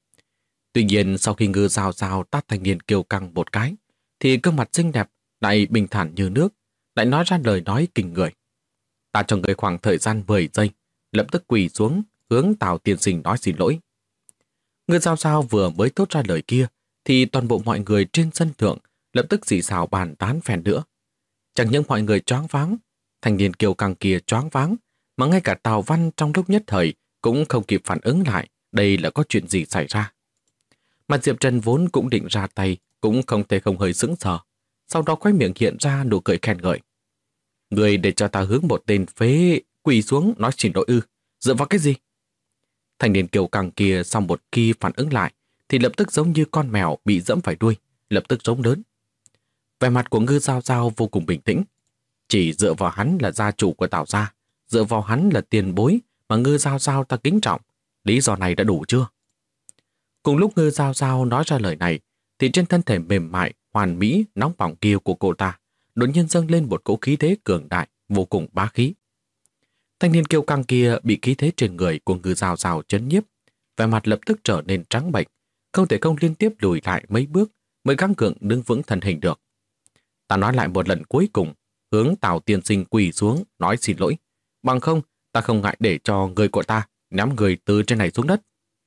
Tuy nhiên sau khi Ngư Giao Giao tát thanh niên kiêu căng một cái, thì gương mặt xinh đẹp lại bình thản như nước, lại nói ra lời nói kinh người. Ta cho người khoảng thời gian 10 giây, lập tức quỳ xuống hướng Tào tiên sinh nói xin lỗi. Ngư Giao Giao vừa mới thốt ra lời kia, thì toàn bộ mọi người trên sân thượng lập tức xì xào bàn tán phèn nữa. Chẳng những mọi người choáng váng, thanh niên kiêu căng kia choáng váng, mà ngay cả Tào Văn trong lúc nhất thời cũng không kịp phản ứng lại đây là có chuyện gì xảy ra. Mà Diệp Trần vốn cũng định ra tay, cũng không thể không hơi sững sờ, sau đó khóe miệng hiện ra nụ cười khen ngợi. Người để cho ta hướng một tên phế quỳ xuống nói xin lỗi ư? Dựa vào cái gì? Thanh niên kiêu căng kia sau một khi phản ứng lại thì lập tức giống như con mèo bị dẫm phải đuôi, lập tức rống lớn. Vẻ mặt của Ngư Giao Giao vô cùng bình tĩnh. Chỉ dựa vào hắn là gia chủ của Tào gia, dựa vào hắn là tiền bối mà Ngư Giao Giao ta kính trọng, lý do này đã đủ chưa? Cùng lúc Ngư Giao Giao nói ra lời này, thì trên thân thể mềm mại, hoàn mỹ, nóng bỏng kia của cô ta đột nhiên dâng lên một cỗ khí thế cường đại, vô cùng bá khí. Thanh niên kiêu căng kia bị khí thế trên người của Ngư Giao Giao chấn nhiếp, vẻ mặt lập tức trở nên trắng bệch, không thể không liên tiếp lùi lại mấy bước mới gắng gượng đứng vững thân hình được. Ta nói lại một lần cuối cùng, hướng Tào tiên sinh quỳ xuống nói xin lỗi, bằng không ta không ngại để cho người của ta ném người từ trên này xuống đất.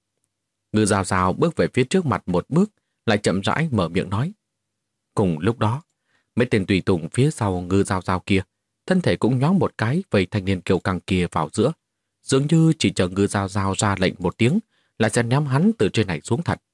Ngư Giao Giao bước về phía trước mặt một bước, lại chậm rãi mở miệng nói. Cùng lúc đó, mấy tên tùy tùng phía sau Ngư Giao Giao kia, thân thể cũng nhoáng một cái vây thanh niên kiêu căng kia vào giữa, dường như chỉ chờ Ngư Giao Giao ra lệnh một tiếng là sẽ ném hắn từ trên này xuống thật.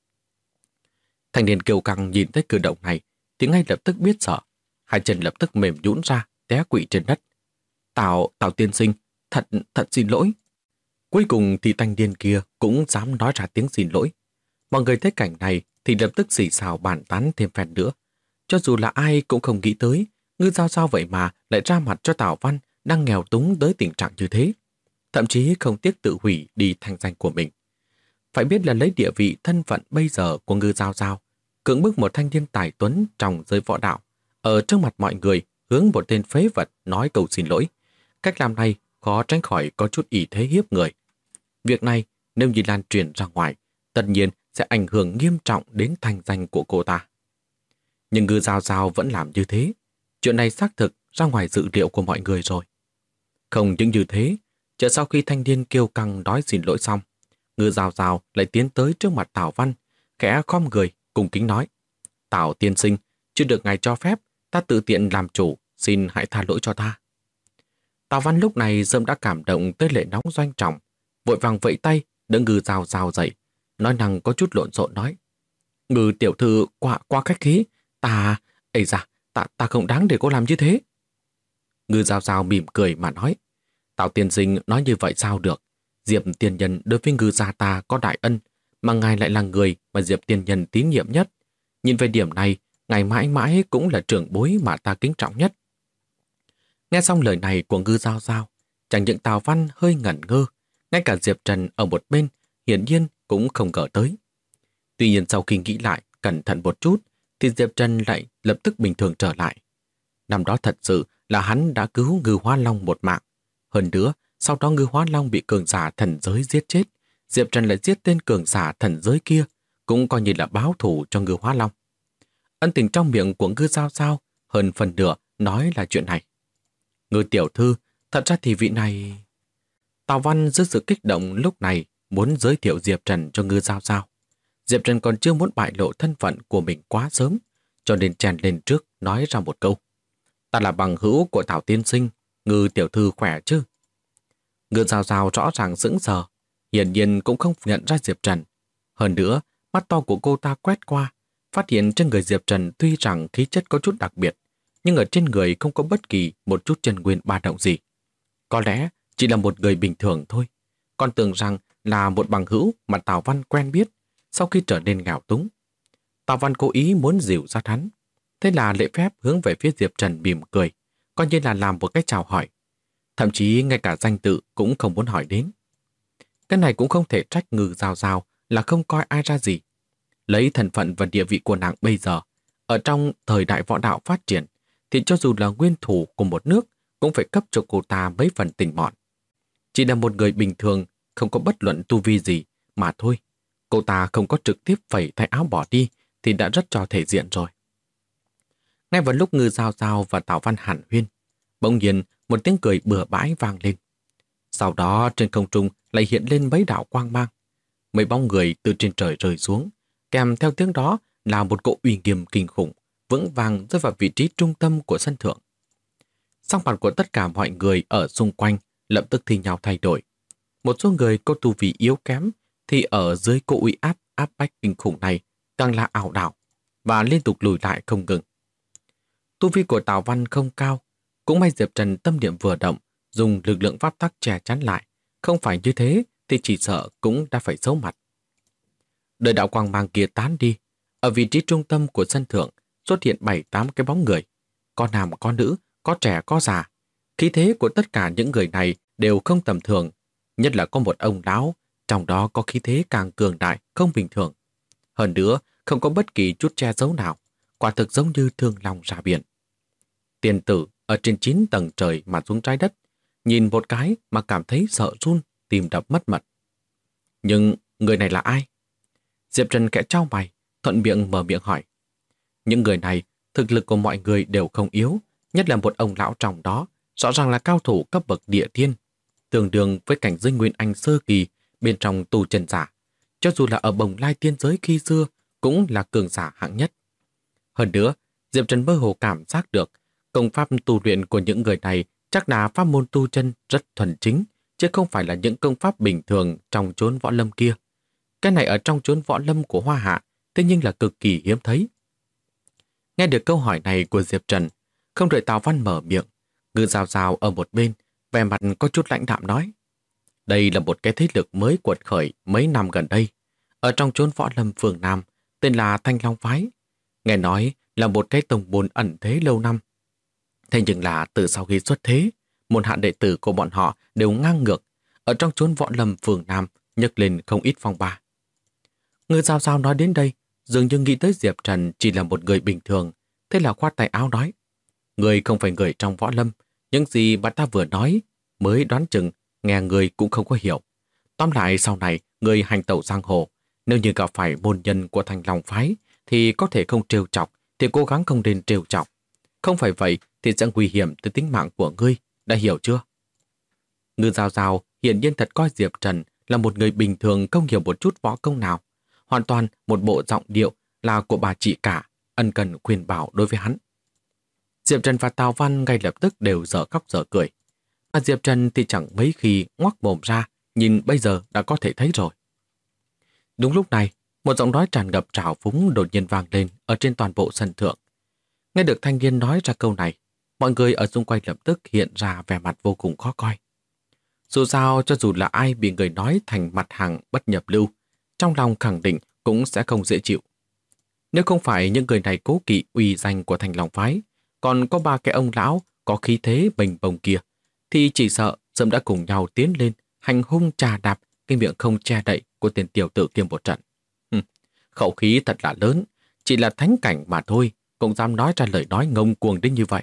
Thanh niên kiêu căng nhìn thấy cử động này thì ngay lập tức biết sợ, hai chân lập tức mềm nhũn ra, té quỵ trên đất. Tào tiên sinh, thật xin lỗi. Cuối cùng thì thanh niên kia cũng dám nói ra tiếng xin lỗi. Mọi người thấy cảnh này thì lập tức xì xào bàn tán thêm phen nữa. Cho dù là ai cũng không nghĩ tới Ngư Giao Giao vậy mà lại ra mặt cho Tào Văn đang nghèo túng tới tình trạng như thế. Thậm chí không tiếc tự hủy đi thanh danh của mình. Phải biết là lấy địa vị thân phận bây giờ của Ngư Giao Giao, cưỡng bức một thanh niên tài tuấn trong giới võ đạo, ở trước mặt mọi người hướng một tên phế vật nói câu xin lỗi. Cách làm này khó tránh khỏi có chút ý thế hiếp người. Việc này nếu như lan truyền ra ngoài, tất nhiên sẽ ảnh hưởng nghiêm trọng đến thanh danh của cô ta. Nhưng Ngư Giao Giao vẫn làm như thế. Chuyện này xác thực ra ngoài dự liệu của mọi người rồi. Không những như thế, chợt sau khi thanh niên kiêu căng nói xin lỗi xong, Ngư Giao Giao lại tiến tới trước mặt Tào Văn, khẽ khom người, cung kính nói. Tào tiên sinh, chưa được ngài cho phép, ta tự tiện làm chủ, xin hãy tha lỗi cho ta. Tào Văn lúc này dâm đã cảm động tới lệ nóng doanh trọng, vội vàng vẫy tay đỡ Ngư Giao Giao dậy, nói năng có chút lộn xộn nói. Ngư tiểu thư quá khách khí, ta không đáng để cô làm như thế. Ngư Giao Giao mỉm cười mà nói. Tào tiên sinh nói như vậy sao được? Diệp tiên nhân đối với Ngư gia ta có đại ân, mà ngài lại là người mà Diệp tiên nhân tín nhiệm nhất. Nhìn về điểm này, ngài mãi mãi cũng là trưởng bối mà ta kính trọng nhất. Nghe xong lời này của Ngư Giao Giao, chẳng những Tào Văn hơi ngẩn ngơ, ngay cả Diệp Trần ở một bên hiển nhiên cũng không ngờ tới. Tuy nhiên sau khi nghĩ lại cẩn thận một chút, thì Diệp Trần lại lập tức bình thường trở lại. Năm đó thật sự là hắn đã cứu Ngư Hóa Long một mạng. Hơn nữa, sau đó Ngư Hóa Long bị cường giả thần giới giết chết, Diệp Trần lại giết tên cường giả thần giới kia, cũng coi như là báo thù cho Ngư Hóa Long. Ân tình trong miệng của Ngư Giao Giao hơn phần nửa nói là chuyện này. Ngư tiểu thư, thật ra thì vị này... Tào Văn dưới sự kích động lúc này muốn giới thiệu Diệp Trần cho Ngư Giao Giao. Diệp Trần còn chưa muốn bại lộ thân phận của mình quá sớm, cho nên chèn lên trước nói ra một câu. Ta là bằng hữu của Tào tiên sinh, Ngư tiểu thư khỏe chứ? Ngư Giao Giao rõ ràng sững sờ, hiển nhiên cũng không nhận ra Diệp Trần. Hơn nữa, mắt to của cô ta quét qua, phát hiện trên người Diệp Trần tuy rằng khí chất có chút đặc biệt, nhưng ở trên người không có bất kỳ một chút chân nguyên ba động gì. Có lẽ chỉ là một người bình thường thôi. Còn tưởng rằng là một bằng hữu mà Tào Văn quen biết sau khi trở nên nghèo túng. Tào Văn cố ý muốn dìu ra hắn. Thế là lễ phép hướng về phía Diệp Trần mỉm cười, coi như là làm một cái chào hỏi. Thậm chí ngay cả danh tự cũng không muốn hỏi đến. Cái này cũng không thể trách Ngư Giao Giao là không coi ai ra gì. Lấy thân phận và địa vị của nàng bây giờ, ở trong thời đại võ đạo phát triển, thì cho dù là nguyên thủ của một nước cũng phải cấp cho cô ta mấy phần tình mọn. Chỉ là một người bình thường, không có bất luận tu vi gì mà thôi. Cô ta không có trực tiếp phẩy tay áo bỏ đi thì đã rất cho thể diện rồi. Ngay vào lúc Ngư Giao Giao và Tào Văn hàn huyên, bỗng nhiên một tiếng cười bừa bãi vang lên. Sau đó trên không trung lại hiện lên mấy đạo quang mang. Mấy bóng người từ trên trời rơi xuống, kèm theo tiếng đó là một cỗ uy nghiêm kinh khủng, vững vàng rơi vào vị trí trung tâm của sân thượng. Sắc mặt của tất cả mọi người ở xung quanh lập tức thi nhau thay đổi. Một số người có tu vi yếu kém thì ở dưới cỗ uy áp bách kinh khủng này càng là ảo đảo và liên tục lùi lại không ngừng. Tu vi của Tào Văn không cao, cũng may Diệp Trần tâm niệm vừa động, dùng lực lượng pháp tắc che chắn lại. Không phải như thế thì chỉ sợ cũng đã phải xấu mặt. Đợi đạo quang mang kia tán đi, ở vị trí trung tâm của sân thượng xuất hiện 7-8 cái bóng người. Có nam có nữ, có trẻ có già. Khí thế của tất cả những người này đều không tầm thường. Nhất là có một ông lão, trong đó có khí thế càng cường đại, không bình thường. Hơn nữa, không có bất kỳ chút che giấu nào. Quả thực giống như thương long ra biển. Tiên tử ở trên 9 tầng trời mà xuống trái đất, nhìn một cái mà cảm thấy sợ run, tim đập mất mật. Nhưng người này là ai? Diệp Trần kẽ trao mày, thuận miệng mở miệng hỏi. Những người này, thực lực của mọi người đều không yếu, nhất là một ông lão trong đó, rõ ràng là cao thủ cấp bậc địa thiên, tương đương với cảnh giới Nguyên Anh sơ kỳ bên trong tu chân giả. Cho dù là ở Bồng Lai tiên giới khi xưa, cũng là cường giả hạng nhất. Hơn nữa, Diệp Trần mơ hồ cảm giác được công pháp tu luyện của những người này chắc là pháp môn tu chân rất thuần chính, chứ không phải là những công pháp bình thường trong chốn võ lâm kia. Cái này ở trong chốn võ lâm của Hoa Hạ, thế nhưng là cực kỳ hiếm thấy. Nghe được câu hỏi này của Diệp Trần, không đợi Tào Văn mở miệng, Ngư Giao Giao ở một bên, vẻ mặt có chút lãnh đạm nói. Đây là một cái thế lực mới quật khởi mấy năm gần đây, ở trong chốn võ lâm phường Nam, tên là Thanh Long Phái. Nghe nói là một cái tông môn ẩn thế lâu năm. Thế nhưng là từ sau khi xuất thế, môn hạ đệ tử của bọn họ đều ngang ngược, ở trong chốn võ lâm phường Nam nhấc lên không ít phong ba. Ngư Giao Giao nói đến đây, dường như nghĩ tới Diệp Trần chỉ là một người bình thường, thế là khoát tay áo nói. Người không phải người trong võ lâm, những gì mà ta vừa nói mới đoán chừng nghe người cũng không có hiểu. Tóm lại sau này người hành tẩu giang hồ, nếu như gặp phải môn nhân của Thanh Long Phái thì có thể không trêu chọc, thì cố gắng không nên trêu chọc. Không phải vậy thì sẽ nguy hiểm tới tính mạng của ngươi, đã hiểu chưa? Ngư Giao Giao hiển nhiên thật coi Diệp Trần là một người bình thường không hiểu một chút võ công nào. Hoàn toàn một bộ giọng điệu là của bà chị cả, ân cần khuyên bảo đối với hắn. Diệp Trần và Tào Văn ngay lập tức đều dở khóc dở cười. Mà Diệp Trần thì chẳng mấy khi ngoác mồm ra, nhìn bây giờ đã có thể thấy rồi. Đúng lúc này, một giọng nói tràn ngập trào phúng đột nhiên vang lên ở trên toàn bộ sân thượng. Nghe được thanh niên nói ra câu này, mọi người ở xung quanh lập tức hiện ra vẻ mặt vô cùng khó coi. Dù sao, cho dù là ai bị người nói thành mặt hàng bất nhập lưu, trong lòng khẳng định cũng sẽ không dễ chịu. Nếu không phải những người này cố kỵ uy danh của Thành Long phái, còn có ba cái ông lão có khí thế bềnh bồng kia, thì chỉ sợ sớm đã cùng nhau tiến lên hành hung trà đạp cái miệng không che đậy của tiền tiểu tử kia một trận. Khẩu khí thật là lớn, chỉ là thánh cảnh mà thôi, cũng dám nói ra lời nói ngông cuồng đến như vậy.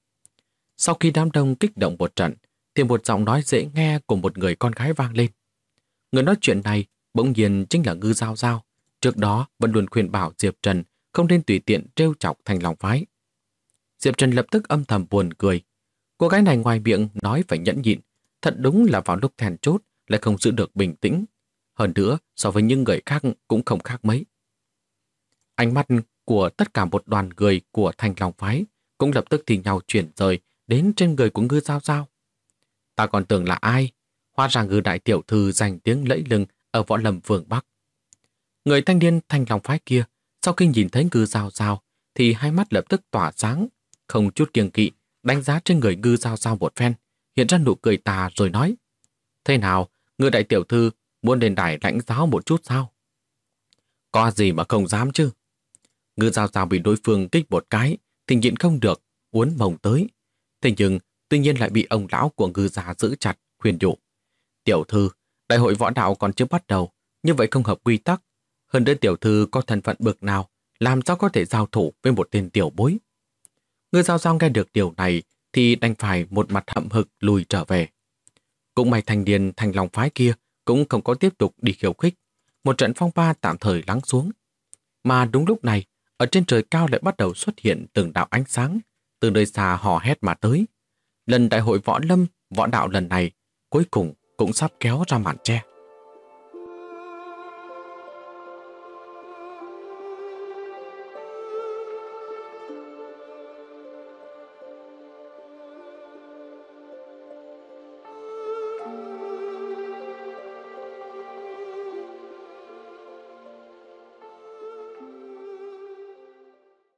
Sau khi đám đông kích động một trận, thì một giọng nói dễ nghe của một người con gái vang lên. Người nói chuyện này bỗng nhiên chính là Ngư Giao Giao, trước đó vẫn luôn khuyên bảo Diệp Trần không nên tùy tiện trêu chọc Thành Long phái. Diệp Trần lập tức âm thầm buồn cười. Cô gái này ngoài miệng nói phải nhẫn nhịn, thật đúng là vào lúc then chốt lại không giữ được bình tĩnh. Hơn nữa, so với những người khác cũng không khác mấy. Ánh mắt của tất cả một đoàn người của Thành Long phái cũng lập tức thì nhau chuyển rời đến trên người của Ngư Giao Giao. Ta còn tưởng là ai? Hóa ra Ngư đại tiểu thư giành tiếng lẫy lừng ở Võ Lâm Phương Bắc. Người thanh niên Thành Long phái kia, sau khi nhìn thấy Ngư Giao Giao thì hai mắt lập tức tỏa sáng, không chút kiêng kỵ, đánh giá trên người Ngư Giao Giao một phen, hiện ra nụ cười tà rồi nói: thế nào, Ngư đại tiểu thư muốn lên đài lãnh giáo một chút sao? Có gì mà không dám chứ? Ngư Giao Giao bị đối phương kích một cái thì nhịn không được, uốn mông tới. Thế nhưng tuy nhiên lại bị ông lão của Ngư gia giữ chặt, khuyên nhủ: tiểu thư, đại hội võ đạo còn chưa bắt đầu, như vậy không hợp quy tắc. Hơn nữa tiểu thư có thân phận bậc nào, làm sao có thể giao thủ với một tên tiểu bối? Ngư Giao Giao nghe được điều này thì đành phải một mặt hậm hực lùi trở về. Cũng may thanh niên Thành Long phái kia cũng không có tiếp tục đi khiêu khích. Một trận phong ba tạm thời lắng xuống. Mà đúng lúc này, ở trên trời cao lại bắt đầu xuất hiện từng đạo ánh sáng, từ nơi xa hò hét mà tới. Lần đại hội võ lâm, võ đạo lần này cuối cùng cũng sắp kéo ra màn che.